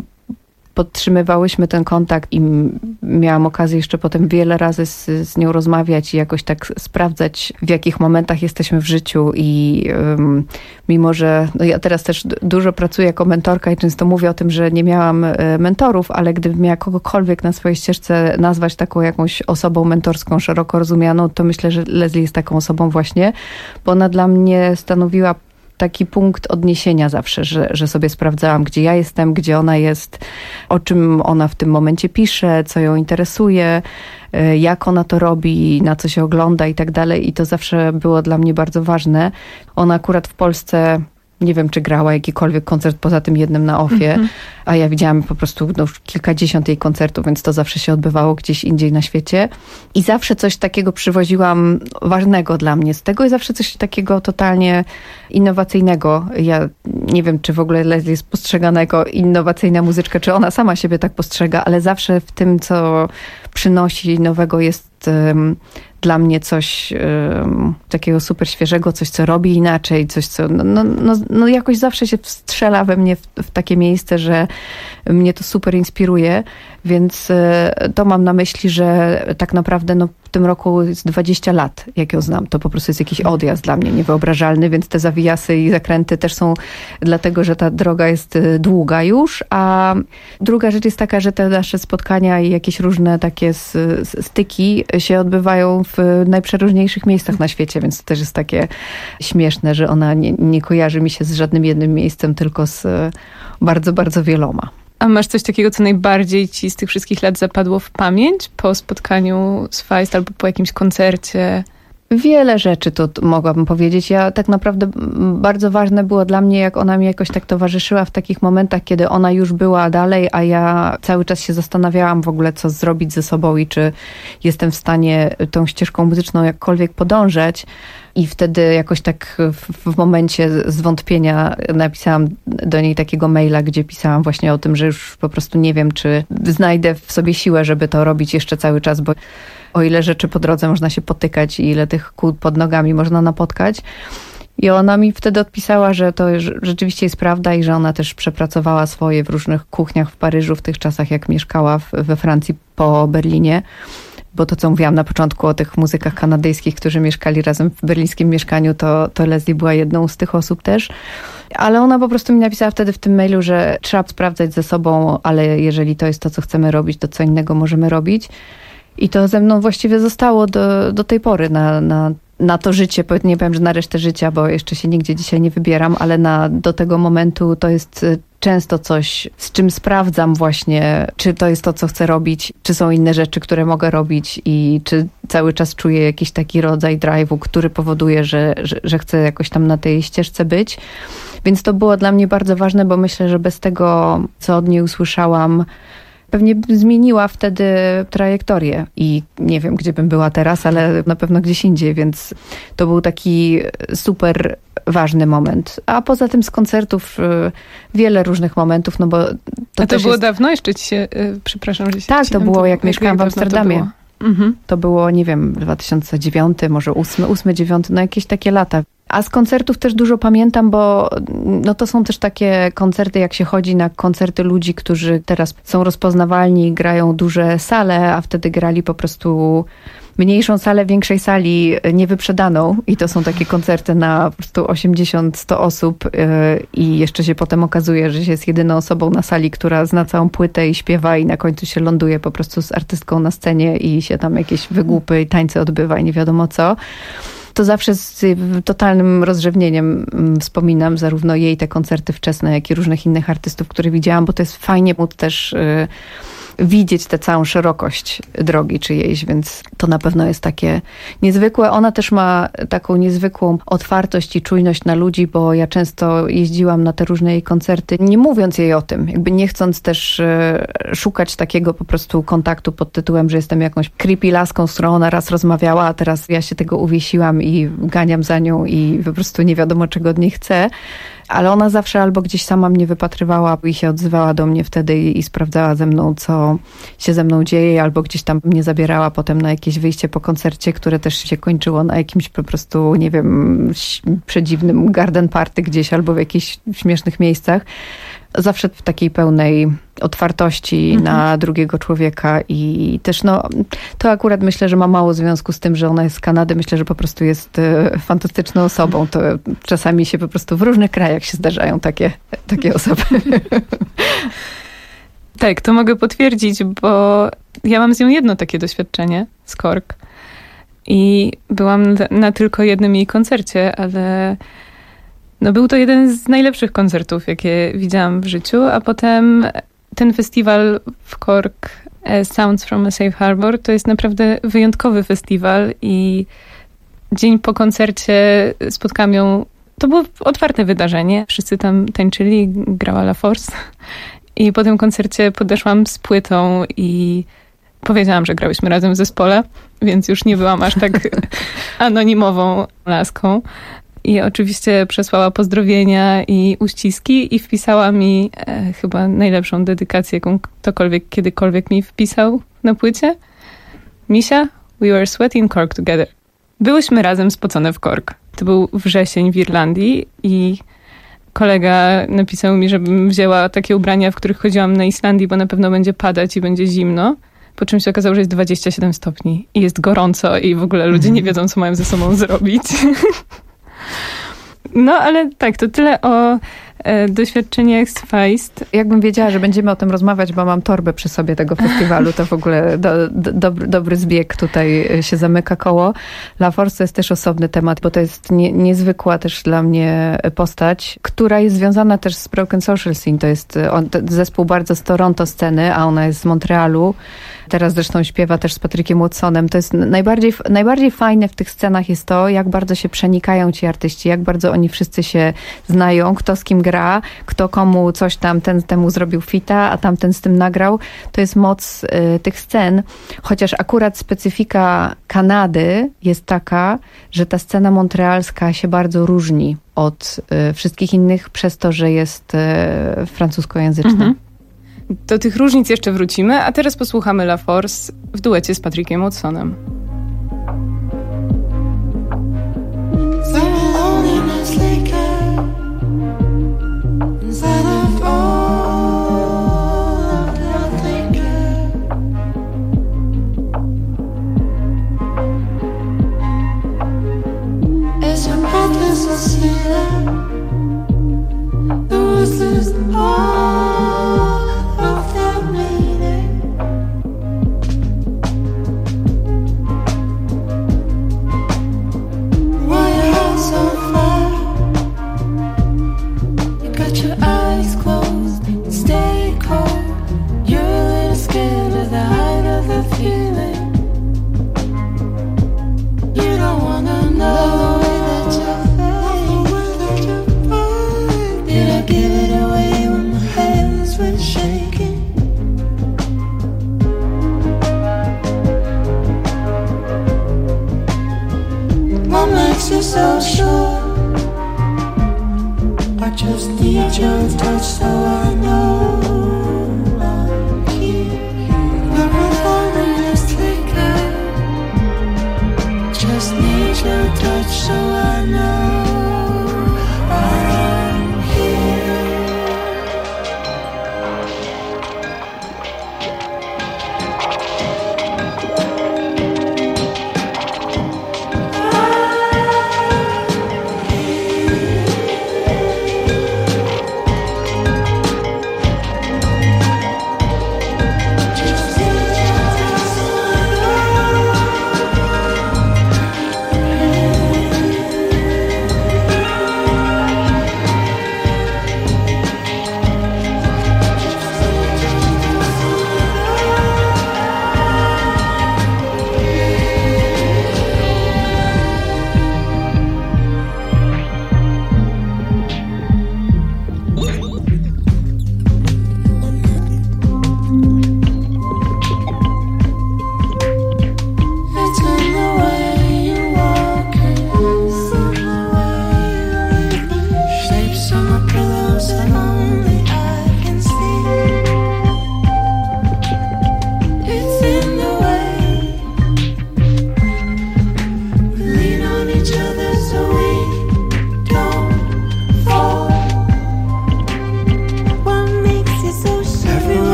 podtrzymywałyśmy ten kontakt i miałam okazję jeszcze potem wiele razy z, z nią rozmawiać i jakoś tak sprawdzać, w jakich momentach jesteśmy w życiu i um, mimo, że no ja teraz też dużo pracuję jako mentorka i często mówię o tym, że nie miałam mentorów, ale gdybym miała kogokolwiek na swojej ścieżce nazwać taką jakąś osobą mentorską, szeroko rozumianą, to myślę, że Leslie jest taką osobą właśnie, bo ona dla mnie stanowiła taki punkt odniesienia zawsze, że, że sobie sprawdzałam, gdzie ja jestem, gdzie ona jest, o czym ona w tym momencie pisze, co ją interesuje, jak ona to robi, na co się ogląda i tak dalej. I to zawsze było dla mnie bardzo ważne. Ona akurat w Polsce nie wiem, czy grała jakikolwiek koncert poza tym jednym na Ofie, mm-hmm. a ja widziałam po prostu no, już kilkadziesiąt jej koncertów, więc to zawsze się odbywało gdzieś indziej na świecie. I zawsze coś takiego przywoziłam ważnego dla mnie z tego i zawsze coś takiego totalnie innowacyjnego. Ja nie wiem, czy w ogóle Leslie jest postrzegana jako innowacyjna muzyczka, czy ona sama siebie tak postrzega, ale zawsze w tym, co przynosi nowego jest um, dla mnie coś um, takiego super świeżego, coś, co robi inaczej, coś, co no, no, no, no jakoś zawsze się wstrzela we mnie w, w takie miejsce, że mnie to super inspiruje, więc to mam na myśli, że tak naprawdę no, w tym roku jest dwadzieścia lat, jak ją znam. To po prostu jest jakiś odjazd dla mnie niewyobrażalny, więc te zawijasy i zakręty też są dlatego, że ta droga jest długa już, a druga rzecz jest taka, że te nasze spotkania i jakieś różne takie styki się odbywają w najprzeróżniejszych miejscach na świecie, więc to też jest takie śmieszne, że ona nie, nie kojarzy mi się z żadnym jednym miejscem, tylko z bardzo, bardzo wieloma. A masz coś takiego, co najbardziej ci z tych wszystkich lat zapadło w pamięć po spotkaniu z Feist albo po jakimś koncercie? Wiele rzeczy to mogłabym powiedzieć. Ja tak naprawdę bardzo ważne było dla mnie, jak ona mi jakoś tak towarzyszyła w takich momentach, kiedy ona już była dalej, a ja cały czas się zastanawiałam w ogóle, co zrobić ze sobą i czy jestem w stanie tą ścieżką muzyczną jakkolwiek podążać. I wtedy jakoś tak w, w momencie zwątpienia napisałam do niej takiego maila, gdzie pisałam właśnie o tym, że już po prostu nie wiem, czy znajdę w sobie siłę, żeby to robić jeszcze cały czas, bo o ile rzeczy po drodze można się potykać i ile tych kół pod nogami można napotkać. I ona mi wtedy odpisała, że to rzeczywiście jest prawda i że ona też przepracowała swoje w różnych kuchniach w Paryżu w tych czasach, jak mieszkała w, we Francji po Berlinie. Bo to, co mówiłam na początku o tych muzykach kanadyjskich, którzy mieszkali razem w berlińskim mieszkaniu, to, to Leslie była jedną z tych osób też. Ale ona po prostu mi napisała wtedy w tym mailu, że trzeba sprawdzać ze sobą, ale jeżeli to jest to, co chcemy robić, to co innego możemy robić. I to ze mną właściwie zostało do, do tej pory na, na, na to życie. Nie powiem, że na resztę życia, bo jeszcze się nigdzie dzisiaj nie wybieram, ale na, do tego momentu to jest często coś, z czym sprawdzam właśnie, czy to jest to, co chcę robić, czy są inne rzeczy, które mogę robić i czy cały czas czuję jakiś taki rodzaj drive'u, który powoduje, że, że, że chcę jakoś tam na tej ścieżce być. Więc to było dla mnie bardzo ważne, bo myślę, że bez tego, co od niej usłyszałam, pewnie zmieniła wtedy trajektorię i nie wiem, gdzie bym była teraz, ale na pewno gdzieś indziej, więc to był taki super ważny moment. A poza tym z koncertów wiele różnych momentów, no bo... To A to też było jest... dawno? Jeszcze ci się, przepraszam, że się... Tak, to było jak mieszkałam w Amsterdamie. To było? Mhm. To było, nie wiem, dwa tysiące dziewiąty, może ósmy, ósmy, dziewiąty, no jakieś takie lata. A z koncertów też dużo pamiętam, bo no to są też takie koncerty, jak się chodzi na koncerty ludzi, którzy teraz są rozpoznawalni, grają duże sale, a wtedy grali po prostu mniejszą salę, większej sali, niewyprzedaną. I to są takie koncerty na po prostu osiemdziesiąt sto osób yy, i jeszcze się potem okazuje, że się jest jedyną osobą na sali, która zna całą płytę i śpiewa i na końcu się ląduje po prostu z artystką na scenie i się tam jakieś wygłupy i tańce odbywa i nie wiadomo co. To zawsze z totalnym rozrzewnieniem wspominam zarówno jej te koncerty wczesne, jak i różnych innych artystów, które widziałam, bo to jest fajnie móc też y, widzieć tę całą szerokość drogi czyjejś, więc to na pewno jest takie niezwykłe. Ona też ma taką niezwykłą otwartość i czujność na ludzi, bo ja często jeździłam na te różne jej koncerty, nie mówiąc jej o tym, jakby nie chcąc też y, szukać takiego po prostu kontaktu pod tytułem, że jestem jakąś creepy laską, z którą ona raz rozmawiała, a teraz ja się tego uwiesiłam i ganiam za nią i po prostu nie wiadomo, czego od niej chcę. Ale ona zawsze albo gdzieś sama mnie wypatrywała i się odzywała do mnie wtedy i, i sprawdzała ze mną, co się ze mną dzieje, albo gdzieś tam mnie zabierała potem na jakieś wyjście po koncercie, które też się kończyło na jakimś po prostu, nie wiem, przedziwnym garden party gdzieś albo w jakichś śmiesznych miejscach. Zawsze w takiej pełnej otwartości mhm. na drugiego człowieka i też no, to akurat myślę, że ma mało związku z tym, że ona jest z Kanady. Myślę, że po prostu jest fantastyczną osobą. To czasami się po prostu w różnych krajach się zdarzają takie, takie osoby. Tak, to mogę potwierdzić, bo ja mam z nią jedno takie doświadczenie z Cork i byłam na, na tylko jednym jej koncercie, ale no był to jeden z najlepszych koncertów, jakie widziałam w życiu, a potem ten festiwal w Cork, Sounds from a Safe Harbor, to jest naprawdę wyjątkowy festiwal i dzień po koncercie spotkałam ją To było otwarte wydarzenie. Wszyscy tam tańczyli, grała La Force. I po tym koncercie podeszłam z płytą i powiedziałam, że grałyśmy razem w zespole, więc już nie byłam aż tak anonimową laską. I oczywiście przesłała pozdrowienia i uściski i wpisała mi e, chyba najlepszą dedykację, jaką ktokolwiek kiedykolwiek mi wpisał na płycie. Misia, we were sweaty in Cork together. Byłyśmy razem spocone w Cork. To był wrzesień w Irlandii i kolega napisał mi, żebym wzięła takie ubrania, w których chodziłam na Islandii, bo na pewno będzie padać i będzie zimno. Po czym się okazało, że jest dwadzieścia siedem stopni i jest gorąco i w ogóle ludzie nie wiedzą, co mają ze sobą zrobić. No, ale tak, to tyle o e, doświadczeniach z Feist. Jakbym wiedziała, że będziemy o tym rozmawiać, bo mam torbę przy sobie tego festiwalu, to w ogóle do, do, dobry, dobry zbieg tutaj się zamyka koło. La Force to jest też osobny temat, bo to jest nie, niezwykła też dla mnie postać, która jest związana też z Broken Social Scene. To jest on, to zespół bardzo z Toronto sceny, a ona jest z Montrealu. Teraz zresztą śpiewa też z Patrickiem Watsonem. To jest najbardziej, najbardziej fajne w tych scenach jest to, jak bardzo się przenikają ci artyści, jak bardzo oni wszyscy się znają, kto z kim gra, kto komu coś tam, ten temu zrobił fita, a tamten z tym nagrał. To jest moc y, tych scen. Chociaż akurat specyfika Kanady jest taka, że ta scena montrealska się bardzo różni od y, wszystkich innych przez to, że jest y, francuskojęzyczna. Mhm. Do tych różnic jeszcze wrócimy, a teraz posłuchamy La Force w duecie z Patrickiem Watsonem.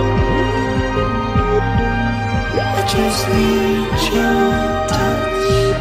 Just need your touch.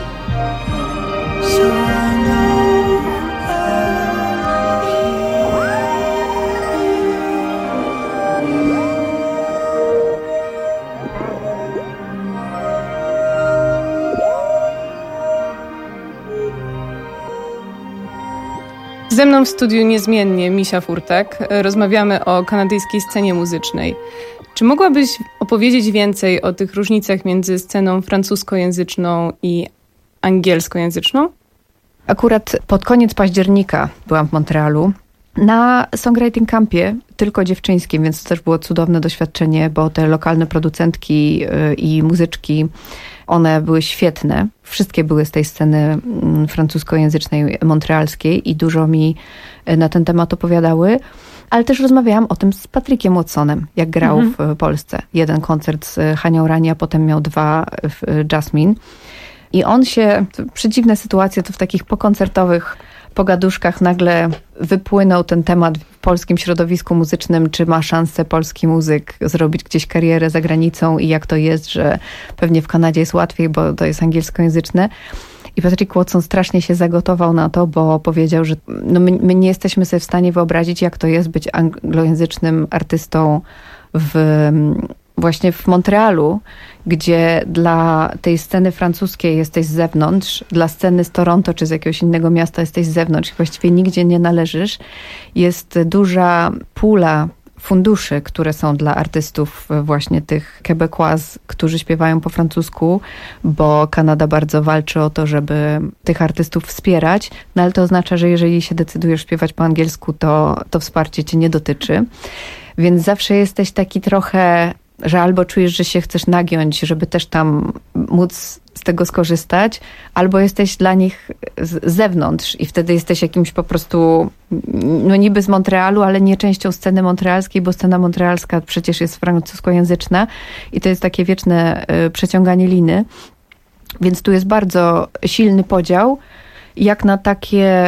Ze mną w studiu niezmiennie Misia Furtak. Rozmawiamy o kanadyjskiej scenie muzycznej. Czy mogłabyś opowiedzieć więcej o tych różnicach między sceną francuskojęzyczną i angielskojęzyczną? Akurat pod koniec października byłam w Montrealu na songwriting campie, tylko dziewczyńskim, więc to też było cudowne doświadczenie, bo te lokalne producentki i muzyczki, one były świetne. Wszystkie były z tej sceny francuskojęzycznej, montrealskiej i dużo mi na ten temat opowiadały. Ale też rozmawiałam o tym z Patrykiem Watsonem, jak grał mhm. w Polsce. Jeden koncert z Hanią Rani, a potem miał dwa w Jasmine. I on się, przedziwne sytuacje, to w takich pokoncertowych pogaduszkach nagle wypłynął ten temat w polskim środowisku muzycznym, czy ma szansę polski muzyk zrobić gdzieś karierę za granicą i jak to jest, że pewnie w Kanadzie jest łatwiej, bo to jest angielskojęzyczne. I Patrick Watson strasznie się zagotował na to, bo powiedział, że no my, my nie jesteśmy sobie w stanie wyobrazić, jak to jest być anglojęzycznym artystą w, właśnie w Montrealu, gdzie dla tej sceny francuskiej jesteś z zewnątrz, dla sceny z Toronto czy z jakiegoś innego miasta jesteś z zewnątrz i właściwie nigdzie nie należysz. Jest duża pula funduszy, które są dla artystów właśnie tych Québécois, którzy śpiewają po francusku, bo Kanada bardzo walczy o to, żeby tych artystów wspierać, no ale to oznacza, że jeżeli się decydujesz śpiewać po angielsku, to to wsparcie cię nie dotyczy. Więc zawsze jesteś taki trochę, że albo czujesz, że się chcesz nagiąć, żeby też tam móc z tego skorzystać, albo jesteś dla nich z zewnątrz i wtedy jesteś jakimś po prostu, no niby z Montrealu, ale nie częścią sceny montrealskiej, bo scena montrealska przecież jest francuskojęzyczna i to jest takie wieczne y, przeciąganie liny. Więc tu jest bardzo silny podział, jak na takie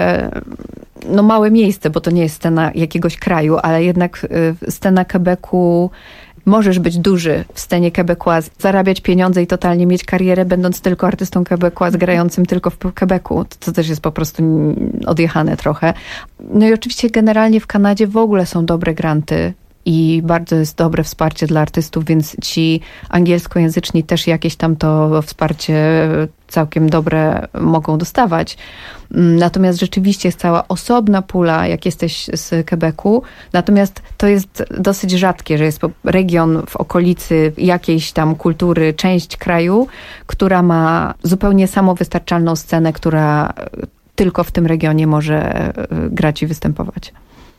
no małe miejsce, bo to nie jest scena jakiegoś kraju, ale jednak y, scena Quebecu. Możesz być duży w scenie Québécois, zarabiać pieniądze i totalnie mieć karierę, będąc tylko artystą Québécois, grającym tylko w Quebecu. To też jest po prostu odjechane trochę. No i oczywiście generalnie w Kanadzie w ogóle są dobre granty i bardzo jest dobre wsparcie dla artystów, więc ci angielskojęzyczni też jakieś tam to wsparcie całkiem dobre mogą dostawać. Natomiast rzeczywiście jest cała osobna pula, jak jesteś z Quebecu. Natomiast to jest dosyć rzadkie, że jest region w okolicy jakiejś tam kultury, część kraju, która ma zupełnie samowystarczalną scenę, która tylko w tym regionie może grać i występować.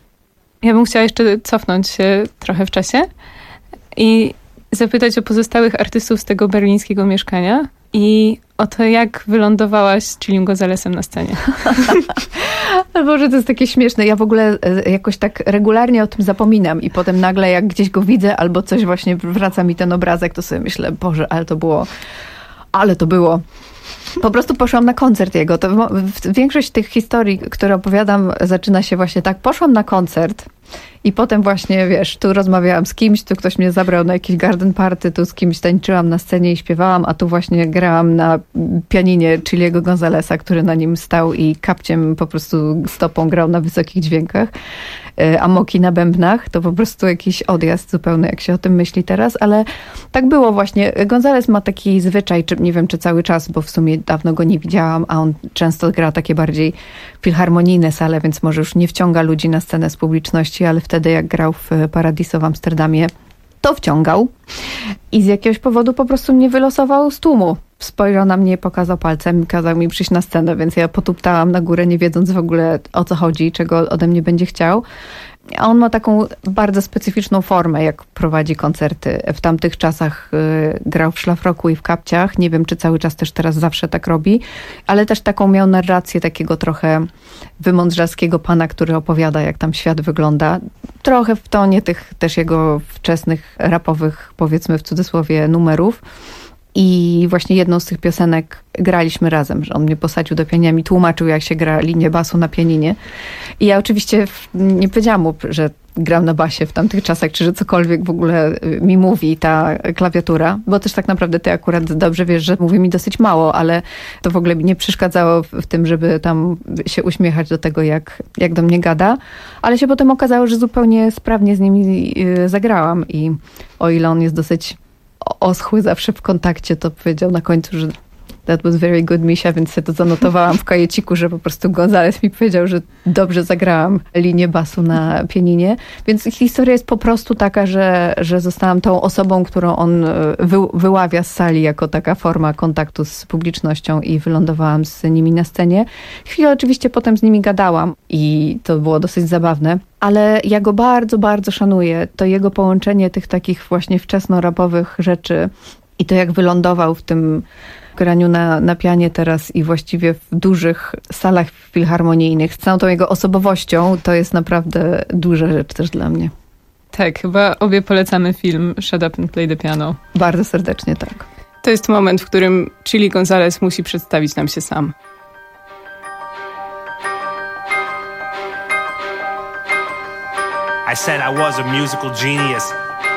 Ja bym chciała jeszcze cofnąć się trochę w czasie i zapytać o pozostałych artystów z tego berlińskiego mieszkania i o to, jak wylądowałaś z Chillim Gonzalezem na scenie. Boże, to jest takie śmieszne. Ja w ogóle jakoś tak regularnie o tym zapominam i potem nagle jak gdzieś go widzę albo coś właśnie wraca mi ten obrazek, to sobie myślę, Boże, ale to było, ale to było. Po prostu poszłam na koncert jego. To większość tych historii, które opowiadam, zaczyna się właśnie tak. Poszłam na koncert i potem właśnie, wiesz, tu rozmawiałam z kimś, tu ktoś mnie zabrał na jakieś garden party, tu z kimś tańczyłam na scenie i śpiewałam, a tu właśnie grałam na pianinie Chilliego Gonzaleza, który na nim stał i kapciem po prostu stopą grał na wysokich dźwiękach, a Moki na bębnach. To po prostu jakiś odjazd zupełny, jak się o tym myśli teraz, ale tak było właśnie. Gonzalez ma taki zwyczaj, czy nie wiem, czy cały czas, bo w sumie dawno go nie widziałam, a on często gra takie bardziej filharmonijne sale, więc może już nie wciąga ludzi na scenę z publiczności, ale wtedy jak grał w Paradiso w Amsterdamie, to wciągał i z jakiegoś powodu po prostu mnie wylosował z tłumu. Spojrzał na mnie, pokazał palcem i kazał mi przyjść na scenę, więc ja potuptałam na górę, nie wiedząc w ogóle o co chodzi, czego ode mnie będzie chciał. A on ma taką bardzo specyficzną formę, jak prowadzi koncerty. W tamtych czasach y, grał w szlafroku i w kapciach. Nie wiem, czy cały czas też teraz zawsze tak robi, ale też taką miał narrację takiego trochę wymądrzalskiego pana, który opowiada, jak tam świat wygląda. Trochę w tonie tych też jego wczesnych rapowych, powiedzmy w cudzysłowie, numerów. I właśnie jedną z tych piosenek graliśmy razem, że on mnie posadził do pianina, mi tłumaczył, jak się gra linię basu na pianinie. I ja oczywiście nie powiedziałam mu, że gram na basie w tamtych czasach, czy że cokolwiek w ogóle mi mówi ta klawiatura, bo też tak naprawdę ty akurat dobrze wiesz, że mówi mi dosyć mało, ale to w ogóle mi nie przeszkadzało w tym, żeby tam się uśmiechać do tego, jak, jak do mnie gada. Ale się potem okazało, że zupełnie sprawnie z nimi zagrałam i o ile on jest dosyć oschły zawsze w kontakcie, to powiedział na końcu, że that was very good, Misia, więc sobie to zanotowałam w kajeciku, że po prostu Gonzales mi powiedział, że dobrze zagrałam linię basu na pianinie. Więc historia jest po prostu taka, że, że zostałam tą osobą, którą on wy, wyławia z sali jako taka forma kontaktu z publicznością i wylądowałam z nimi na scenie. Chwilę oczywiście potem z nimi gadałam i to było dosyć zabawne. Ale ja go bardzo, bardzo szanuję. To jego połączenie tych takich właśnie wczesno-rapowych rzeczy i to jak wylądował w tym graniu na, na pianie teraz i właściwie w dużych salach filharmonijnych z całą tą jego osobowością, to jest naprawdę duża rzecz też dla mnie. Tak, chyba obie polecamy film Shut Up and Play the Piano. Bardzo serdecznie, tak. To jest moment, w którym Chili Gonzales musi przedstawić nam się sam. I said I was a musical genius.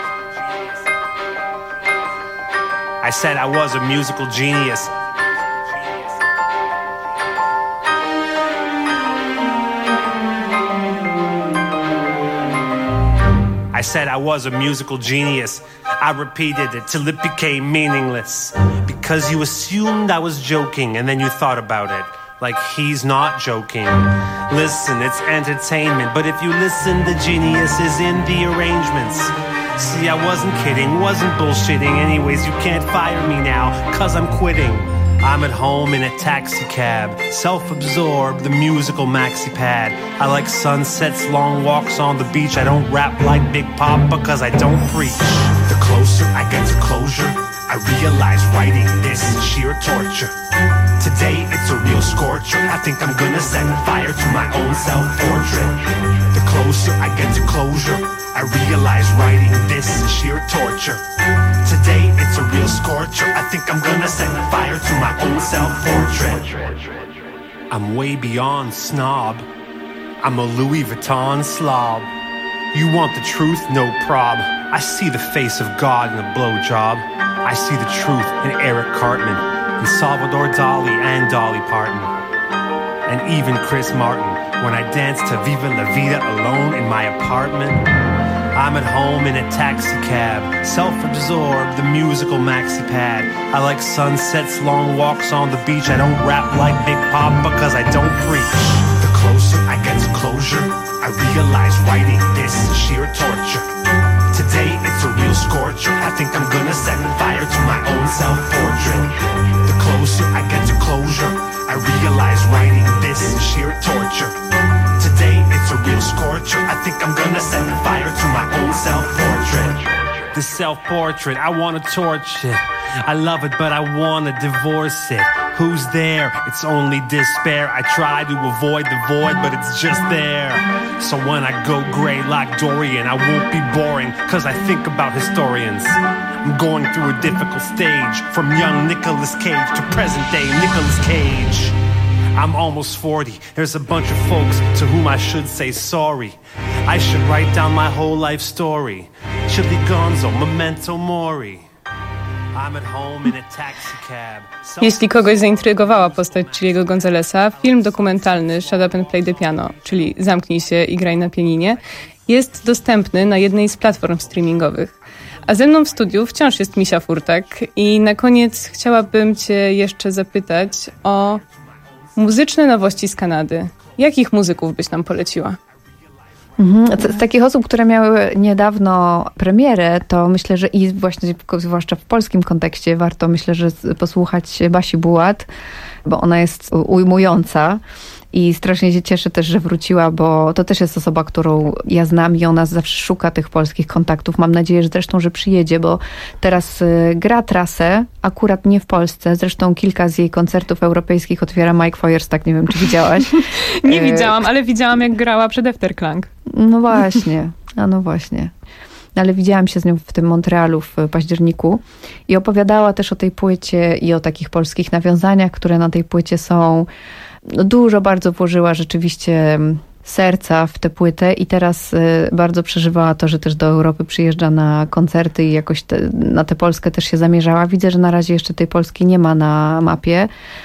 I said I was a musical genius. I said I was a musical genius. I repeated it till it became meaningless. Because you assumed I was joking and then you thought about it. Like he's not joking. Listen, it's entertainment, but if you listen, the genius is in the arrangements. See, I wasn't kidding, wasn't bullshitting. Anyways, you can't fire me now, cause I'm quitting. I'm at home in a taxi cab, self-absorbed, the musical maxi pad. I like sunsets, long walks on the beach. I don't rap like Big Papa cause I don't preach. The closer I get to closure, I realize writing this is sheer torture. Today it's a real scorcher. I think I'm gonna set fire to my own self-portrait. The closer I get to closure, I realize writing this is sheer torture. Today it's a real scorcher. I think I'm gonna set fire to my own self-portrait. I'm way beyond snob. I'm a Louis Vuitton slob. You want the truth? No prob. I see the face of God in a blowjob. I see the truth in Eric Cartman, in Salvador Dali and Dolly Parton, and even Chris Martin when I dance to Viva La Vida alone in my apartment. I'm at home in a taxi cab, self-absorbed, the musical maxi pad. I like sunsets, long walks on the beach. I don't rap like Big Papa cause I don't preach. The closer I get to closure, I realize writing this is sheer torture. Today it's a real scorcher. I think I'm gonna set fire to my own self-portrait. The closer I get to closure, I realize writing this is sheer torture. Today it's a real scorcher. I think I'm gonna set fire to my own self-portrait. The self-portrait, I wanna torch it. I love it, but I wanna divorce it. Who's there? It's only despair. I try to avoid the void, but it's just there. So when I go gray like Dorian, I won't be boring, cause I think about historians. I'm going through a difficult stage, from young Nicolas Cage to present day Nicolas Cage. I'm almost forty. There's a bunch of folks to whom I should say sorry. I should write down my whole life story. Chili Gonzo, memento mori. I'm at home in a taxi cab. Jeśli kogoś zaintrygowała postać Chiliego Gonzalesa, film dokumentalny Shut Up and Play the Piano, czyli Zamknij się i graj na pianinie, jest dostępny na jednej z platform streamingowych. A ze mną w studiu wciąż jest Misia Furtak i na koniec chciałabym cię jeszcze zapytać o muzyczne nowości z Kanady. Jakich muzyków byś nam poleciła? Z, z takich osób, które miały niedawno premierę, to myślę, że i właśnie zwłaszcza w polskim kontekście warto, myślę, że posłuchać Basi Bułat, bo ona jest ujmująca i strasznie się cieszę też, że wróciła, bo to też jest osoba, którą ja znam i ona zawsze szuka tych polskich kontaktów. Mam nadzieję, że zresztą, że przyjedzie, bo teraz gra trasę, akurat nie w Polsce. Zresztą kilka z jej koncertów europejskich otwiera Mike Feuerstak, nie wiem, czy widziałaś. Nie widziałam, ale widziałam, jak grała przed Efterklang. No właśnie, a no właśnie. Ale widziałam się z nią w tym Montrealu w październiku i opowiadała też o tej płycie i o takich polskich nawiązaniach, które na tej płycie są. No dużo bardzo włożyła rzeczywiście serca w tę płytę i teraz bardzo przeżywała to, że też do Europy przyjeżdża na koncerty i jakoś te, na tę Polskę też się zamierzała. Widzę, że na razie jeszcze tej Polski nie ma na mapie,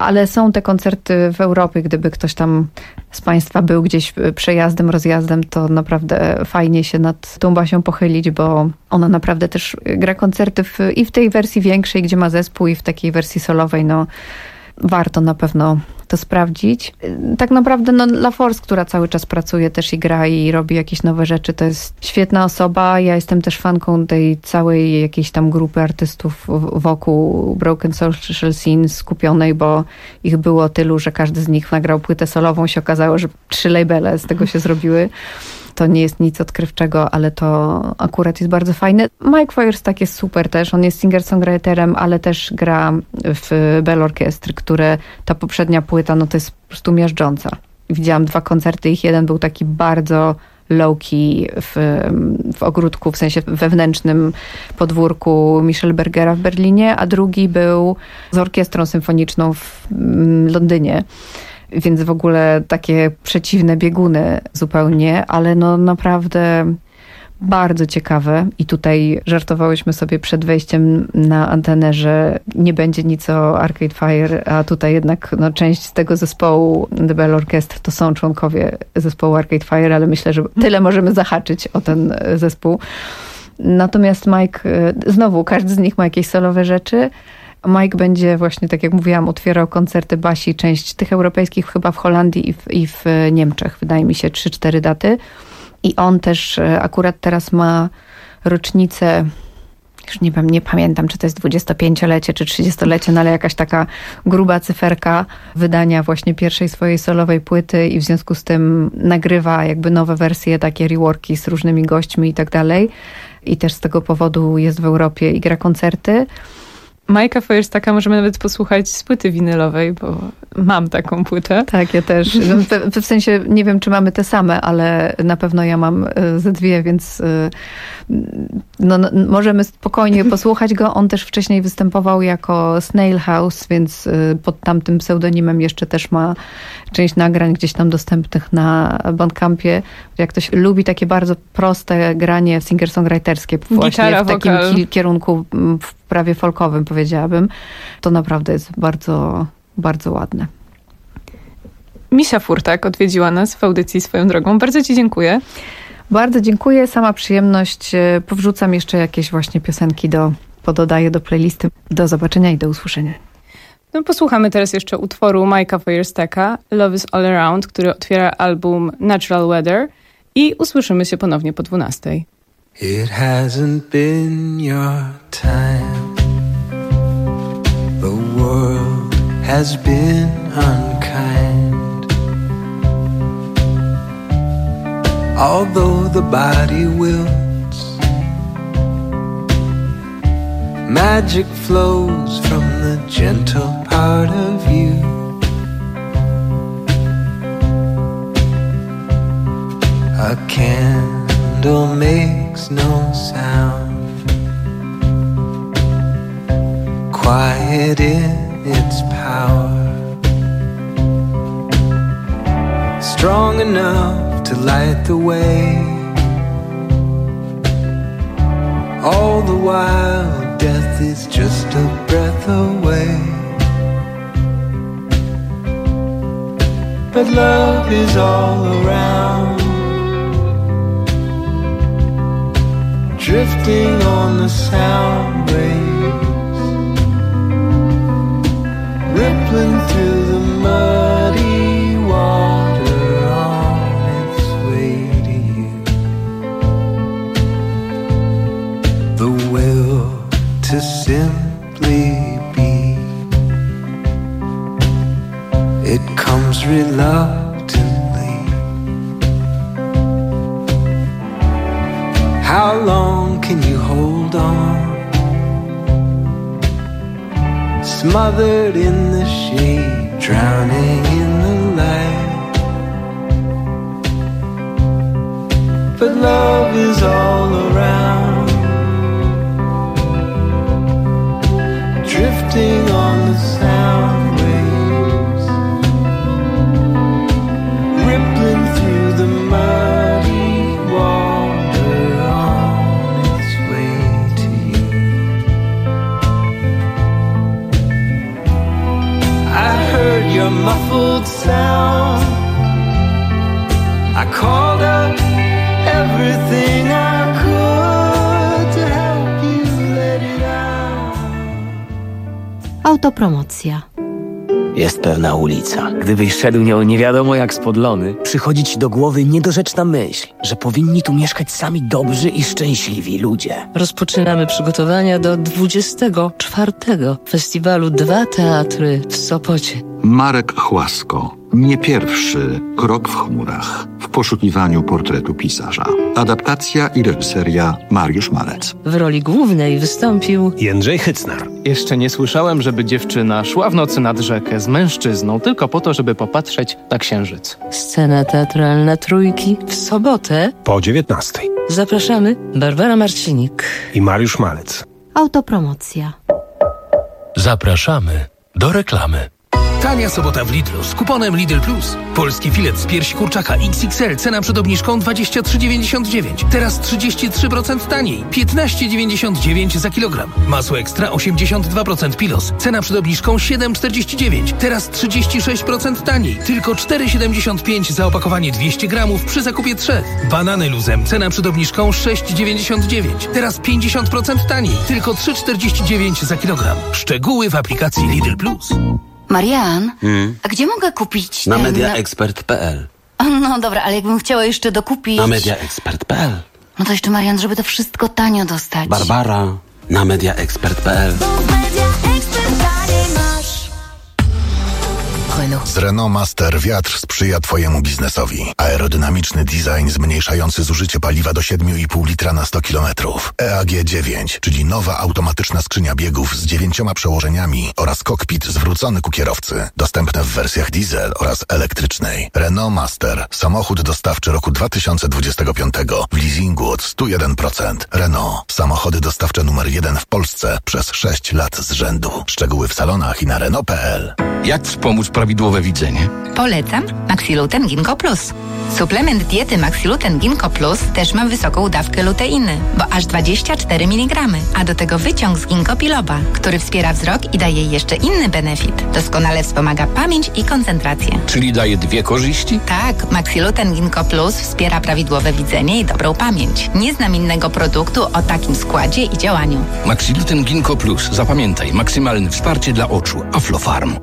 Ale są te koncerty w Europie, gdyby ktoś tam z Państwa był gdzieś przejazdem, rozjazdem, to naprawdę fajnie się nad tą Basią pochylić, bo ona naprawdę też gra koncerty w, i w tej wersji większej, gdzie ma zespół, i w takiej wersji solowej. No, warto na pewno to sprawdzić. Tak naprawdę no, La Force, która cały czas pracuje też i gra i robi jakieś nowe rzeczy, to jest świetna osoba. Ja jestem też fanką tej całej jakiejś tam grupy artystów wokół Broken Social Scene skupionej, bo ich było tylu, że każdy z nich nagrał płytę solową. Się okazało, że trzy labele z tego się zrobiły. To nie jest nic odkrywczego, ale to akurat jest bardzo fajne. Mike Feuerstack jest super też. On jest singer-songwriterem, ale też gra w Bell Orchestry, które ta poprzednia płyta, no to jest po prostu miażdżąca. Widziałam dwa koncerty, ich jeden był taki bardzo low-key w, w ogródku, w sensie wewnętrznym podwórku Michelbergera w Berlinie, a drugi był z orkiestrą symfoniczną w Londynie. Więc w ogóle takie przeciwne bieguny zupełnie, ale no naprawdę bardzo ciekawe. I tutaj żartowałyśmy sobie przed wejściem na antenę, że nie będzie nic o Arcade Fire, a tutaj jednak no, część z tego zespołu The Bell Orchestra to są członkowie zespołu Arcade Fire, ale myślę, że tyle możemy zahaczyć o ten zespół. Natomiast Mike, znowu każdy z nich ma jakieś solowe rzeczy. Mike będzie właśnie, tak jak mówiłam, otwierał koncerty Basi, część tych europejskich chyba w Holandii i w, i w Niemczech. Wydaje mi się trzy cztery daty. I on też akurat teraz ma rocznicę, już nie wiem, nie pamiętam, czy to jest dwudziestopięciolecie, czy trzydziestolecie, no ale jakaś taka gruba cyferka wydania właśnie pierwszej swojej solowej płyty i w związku z tym nagrywa jakby nowe wersje, takie reworki z różnymi gośćmi i tak dalej. I też z tego powodu jest w Europie i gra koncerty. Majka Feuerstacka możemy nawet posłuchać z płyty winylowej, bo mam taką płytę. Tak, ja też. W, w sensie nie wiem, czy mamy te same, ale na pewno ja mam ze dwie, więc no, no, możemy spokojnie posłuchać go. On też wcześniej występował jako Snail House, więc pod tamtym pseudonimem jeszcze też ma część nagrań gdzieś tam dostępnych na Bandcampie. Jak ktoś lubi takie bardzo proste granie singer-songwriterskie, właśnie Gitara, w takim ki- kierunku w prawie folkowym, powiedziałabym, to naprawdę jest bardzo, bardzo ładne. Misia Furtak odwiedziła nas w audycji swoją drogą. Bardzo ci dziękuję. Bardzo dziękuję. Sama przyjemność. Powrzucam jeszcze jakieś właśnie piosenki do, pododaję do playlisty. Do zobaczenia i do usłyszenia. No, posłuchamy teraz jeszcze utworu Mike'a Feuerstacka, Love is All Around, który otwiera album Natural Weather i usłyszymy się ponownie po dwunastej. It hasn't been your time. The world has been unkind. Although the body wilts, magic flows from the gentle part of you. A candle makes no sound, quiet in its power, strong enough to light the way. All the while death is just a breath away. But love is all around, drifting on the sound waves, rippling through the muddy water on its way to you. The will to simply be, it comes reluctantly. How long can you hold on, smothered in the shade, drowning in the light? But love is all around, drifting on the sound waves, rippling through the muddy water on its way to you. I heard muffled sound. I called up everything I could to help you let it out. Autopromocja. Jest pewna ulica. Gdybyś szedł nią nie wiadomo jak spodlony, przychodzi ci do głowy niedorzeczna myśl, że powinni tu mieszkać sami dobrzy i szczęśliwi ludzie. Rozpoczynamy przygotowania do dwudziestego czwartego festiwalu Dwa Teatry w Sopocie. Marek Chłasko. Nie pierwszy krok w chmurach. W poszukiwaniu portretu pisarza. Adaptacja i reżyseria Mariusz Malec. W roli głównej wystąpił Jędrzej Hycnar. Jeszcze nie słyszałem, żeby dziewczyna szła w nocy nad rzekę z mężczyzną tylko po to, żeby popatrzeć na księżyc. Scena teatralna Trójki w sobotę Po dziewiętnastej. Zapraszamy Barbara Marcinik I Mariusz Malec. Autopromocja. Zapraszamy do reklamy. Tania sobota w Lidlu z kuponem Lidl Plus. Polski filet z piersi kurczaka X X L, cena przed obniżką dwadzieścia trzy dziewięćdziesiąt dziewięć. Teraz trzydzieści trzy procent taniej, piętnaście dziewięćdziesiąt dziewięć za kilogram. Masło ekstra osiemdziesiąt dwa procent Pilos, cena przed obniżką siedem czterdzieści dziewięć. Teraz trzydzieści sześć procent taniej, tylko cztery siedemdziesiąt pięć za opakowanie dwieście gramów przy zakupie trzech. Banany luzem, cena przed obniżką sześć dziewięćdziesiąt dziewięć. Teraz pięćdziesiąt procent taniej, tylko trzy czterdzieści dziewięć za kilogram. Szczegóły w aplikacji Lidl Plus. Marian, Hmm? a gdzie mogę kupić Na ten... mediaexpert kropka p l. No dobra, ale jakbym chciała jeszcze dokupić... Na mediaexpert kropka p l. No to jeszcze, Marian, żeby to wszystko tanio dostać. Barbara, na mediaexpert kropka p l. Z Renault Master wiatr sprzyja Twojemu biznesowi. Aerodynamiczny design zmniejszający zużycie paliwa do siedem i pół litra na sto kilometrów. E A G dziewięć, czyli nowa automatyczna skrzynia biegów z dziewięcioma przełożeniami oraz kokpit zwrócony ku kierowcy. Dostępne w wersjach diesel oraz elektrycznej. Renault Master. Samochód dostawczy roku dwa tysiące dwudziestego piątego. W leasingu od sto jeden procent. Renault. Samochody dostawcze numer jeden w Polsce przez sześć lat z rzędu. Szczegóły w salonach i na Renault kropka p l. Jak wspomóc prawidłowe widzenie? Polecam Maxiluten Ginkgo Plus. Suplement diety Maxiluten Ginkgo Plus też ma wysoką dawkę luteiny, bo aż dwadzieścia cztery miligramy, a do tego wyciąg z ginkgo biloba, który wspiera wzrok i daje jeszcze inny benefit. Doskonale wspomaga pamięć i koncentrację. Czyli daje dwie korzyści? Tak, Maxiluten Ginkgo Plus wspiera prawidłowe widzenie i dobrą pamięć. Nie znam innego produktu o takim składzie i działaniu. Maxiluten Ginkgo Plus. Zapamiętaj, maksymalne wsparcie dla oczu. Aflofarm.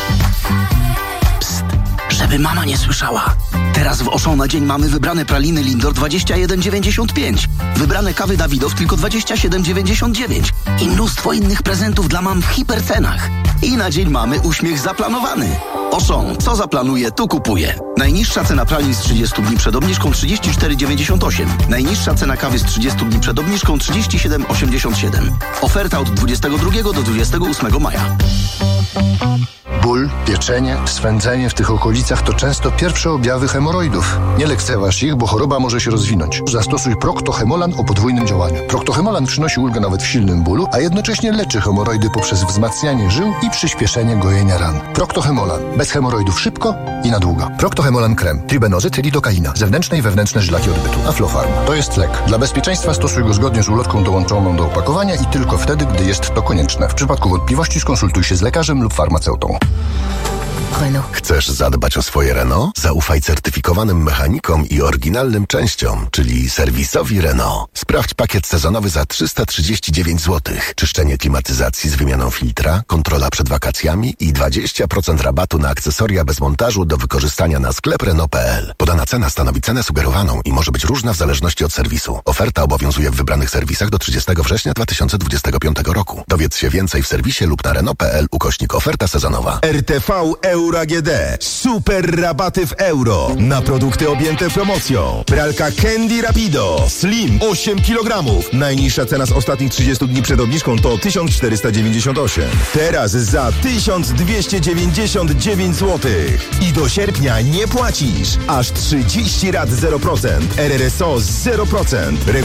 Żeby mama nie słyszała. Teraz w Auchan na dzień mamy wybrane praliny Lindor dwadzieścia jeden dziewięćdziesiąt pięć. Wybrane kawy Dawidow tylko dwadzieścia siedem dziewięćdziesiąt dziewięć. I mnóstwo innych prezentów dla mam w hipercenach. I na dzień mamy uśmiech zaplanowany. Auchan, co zaplanuje, tu kupuje. Najniższa cena pralin z trzydziestu dni przed obniżką trzydzieści cztery dziewięćdziesiąt osiem. Najniższa cena kawy z trzydziestu dni przed obniżką trzydzieści siedem osiemdziesiąt siedem. Oferta od dwudziestego drugiego do dwudziestego ósmego maja. Ból, pieczenie, swędzenie w tych okolicach to często pierwsze objawy hemoroidów. Nie lekceważ ich, bo choroba może się rozwinąć. Zastosuj Procto-Hemolan o podwójnym działaniu. Procto-Hemolan przynosi ulgę nawet w silnym bólu, a jednocześnie leczy hemoroidy poprzez wzmacnianie żył i przyspieszenie gojenia ran. Procto-Hemolan. Bez hemoroidów szybko i na długo. Procto-Hemolan krem. Tribenozyt, lidokaina. Zewnętrzne i wewnętrzne żylaki odbytu. Aflofarm. To jest lek. Dla bezpieczeństwa stosuj go zgodnie z ulotką dołączoną do opakowania i tylko wtedy, gdy jest to konieczne. W przypadku wątpliwości skonsultuj się z lekarzem lub farmaceutą. Chcesz zadbać o swoje Renault? Zaufaj certyfikowanym mechanikom i oryginalnym częściom, czyli serwisowi Renault. Sprawdź pakiet sezonowy za trzysta trzydzieści dziewięć złotych. Czyszczenie klimatyzacji z wymianą filtra, kontrola przed wakacjami i dwadzieścia procent rabatu na akcesoria bez montażu do wykorzystania na sklep Renault kropka p l. Podana cena stanowi cenę sugerowaną i może być różna w zależności od serwisu. Oferta obowiązuje w wybranych serwisach do trzydziestego września dwa tysiące dwudziestego piątego roku. Dowiedz się więcej w serwisie lub na Renault kropka p l ukośnik oferta sezonowa. R T V Euro A G D. Super rabaty w euro na produkty objęte promocją. Pralka Candy Rapido Slim osiem kilogramów. Najniższa cena z ostatnich trzydziestu dni przed obniżką to tysiąc czterysta dziewięćdziesiąt osiem. Teraz za tysiąc dwieście dziewięćdziesiąt dziewięć złotych. I do sierpnia nie płacisz. Aż trzydzieści rat zero procent. R R S O zero procent. Regulamin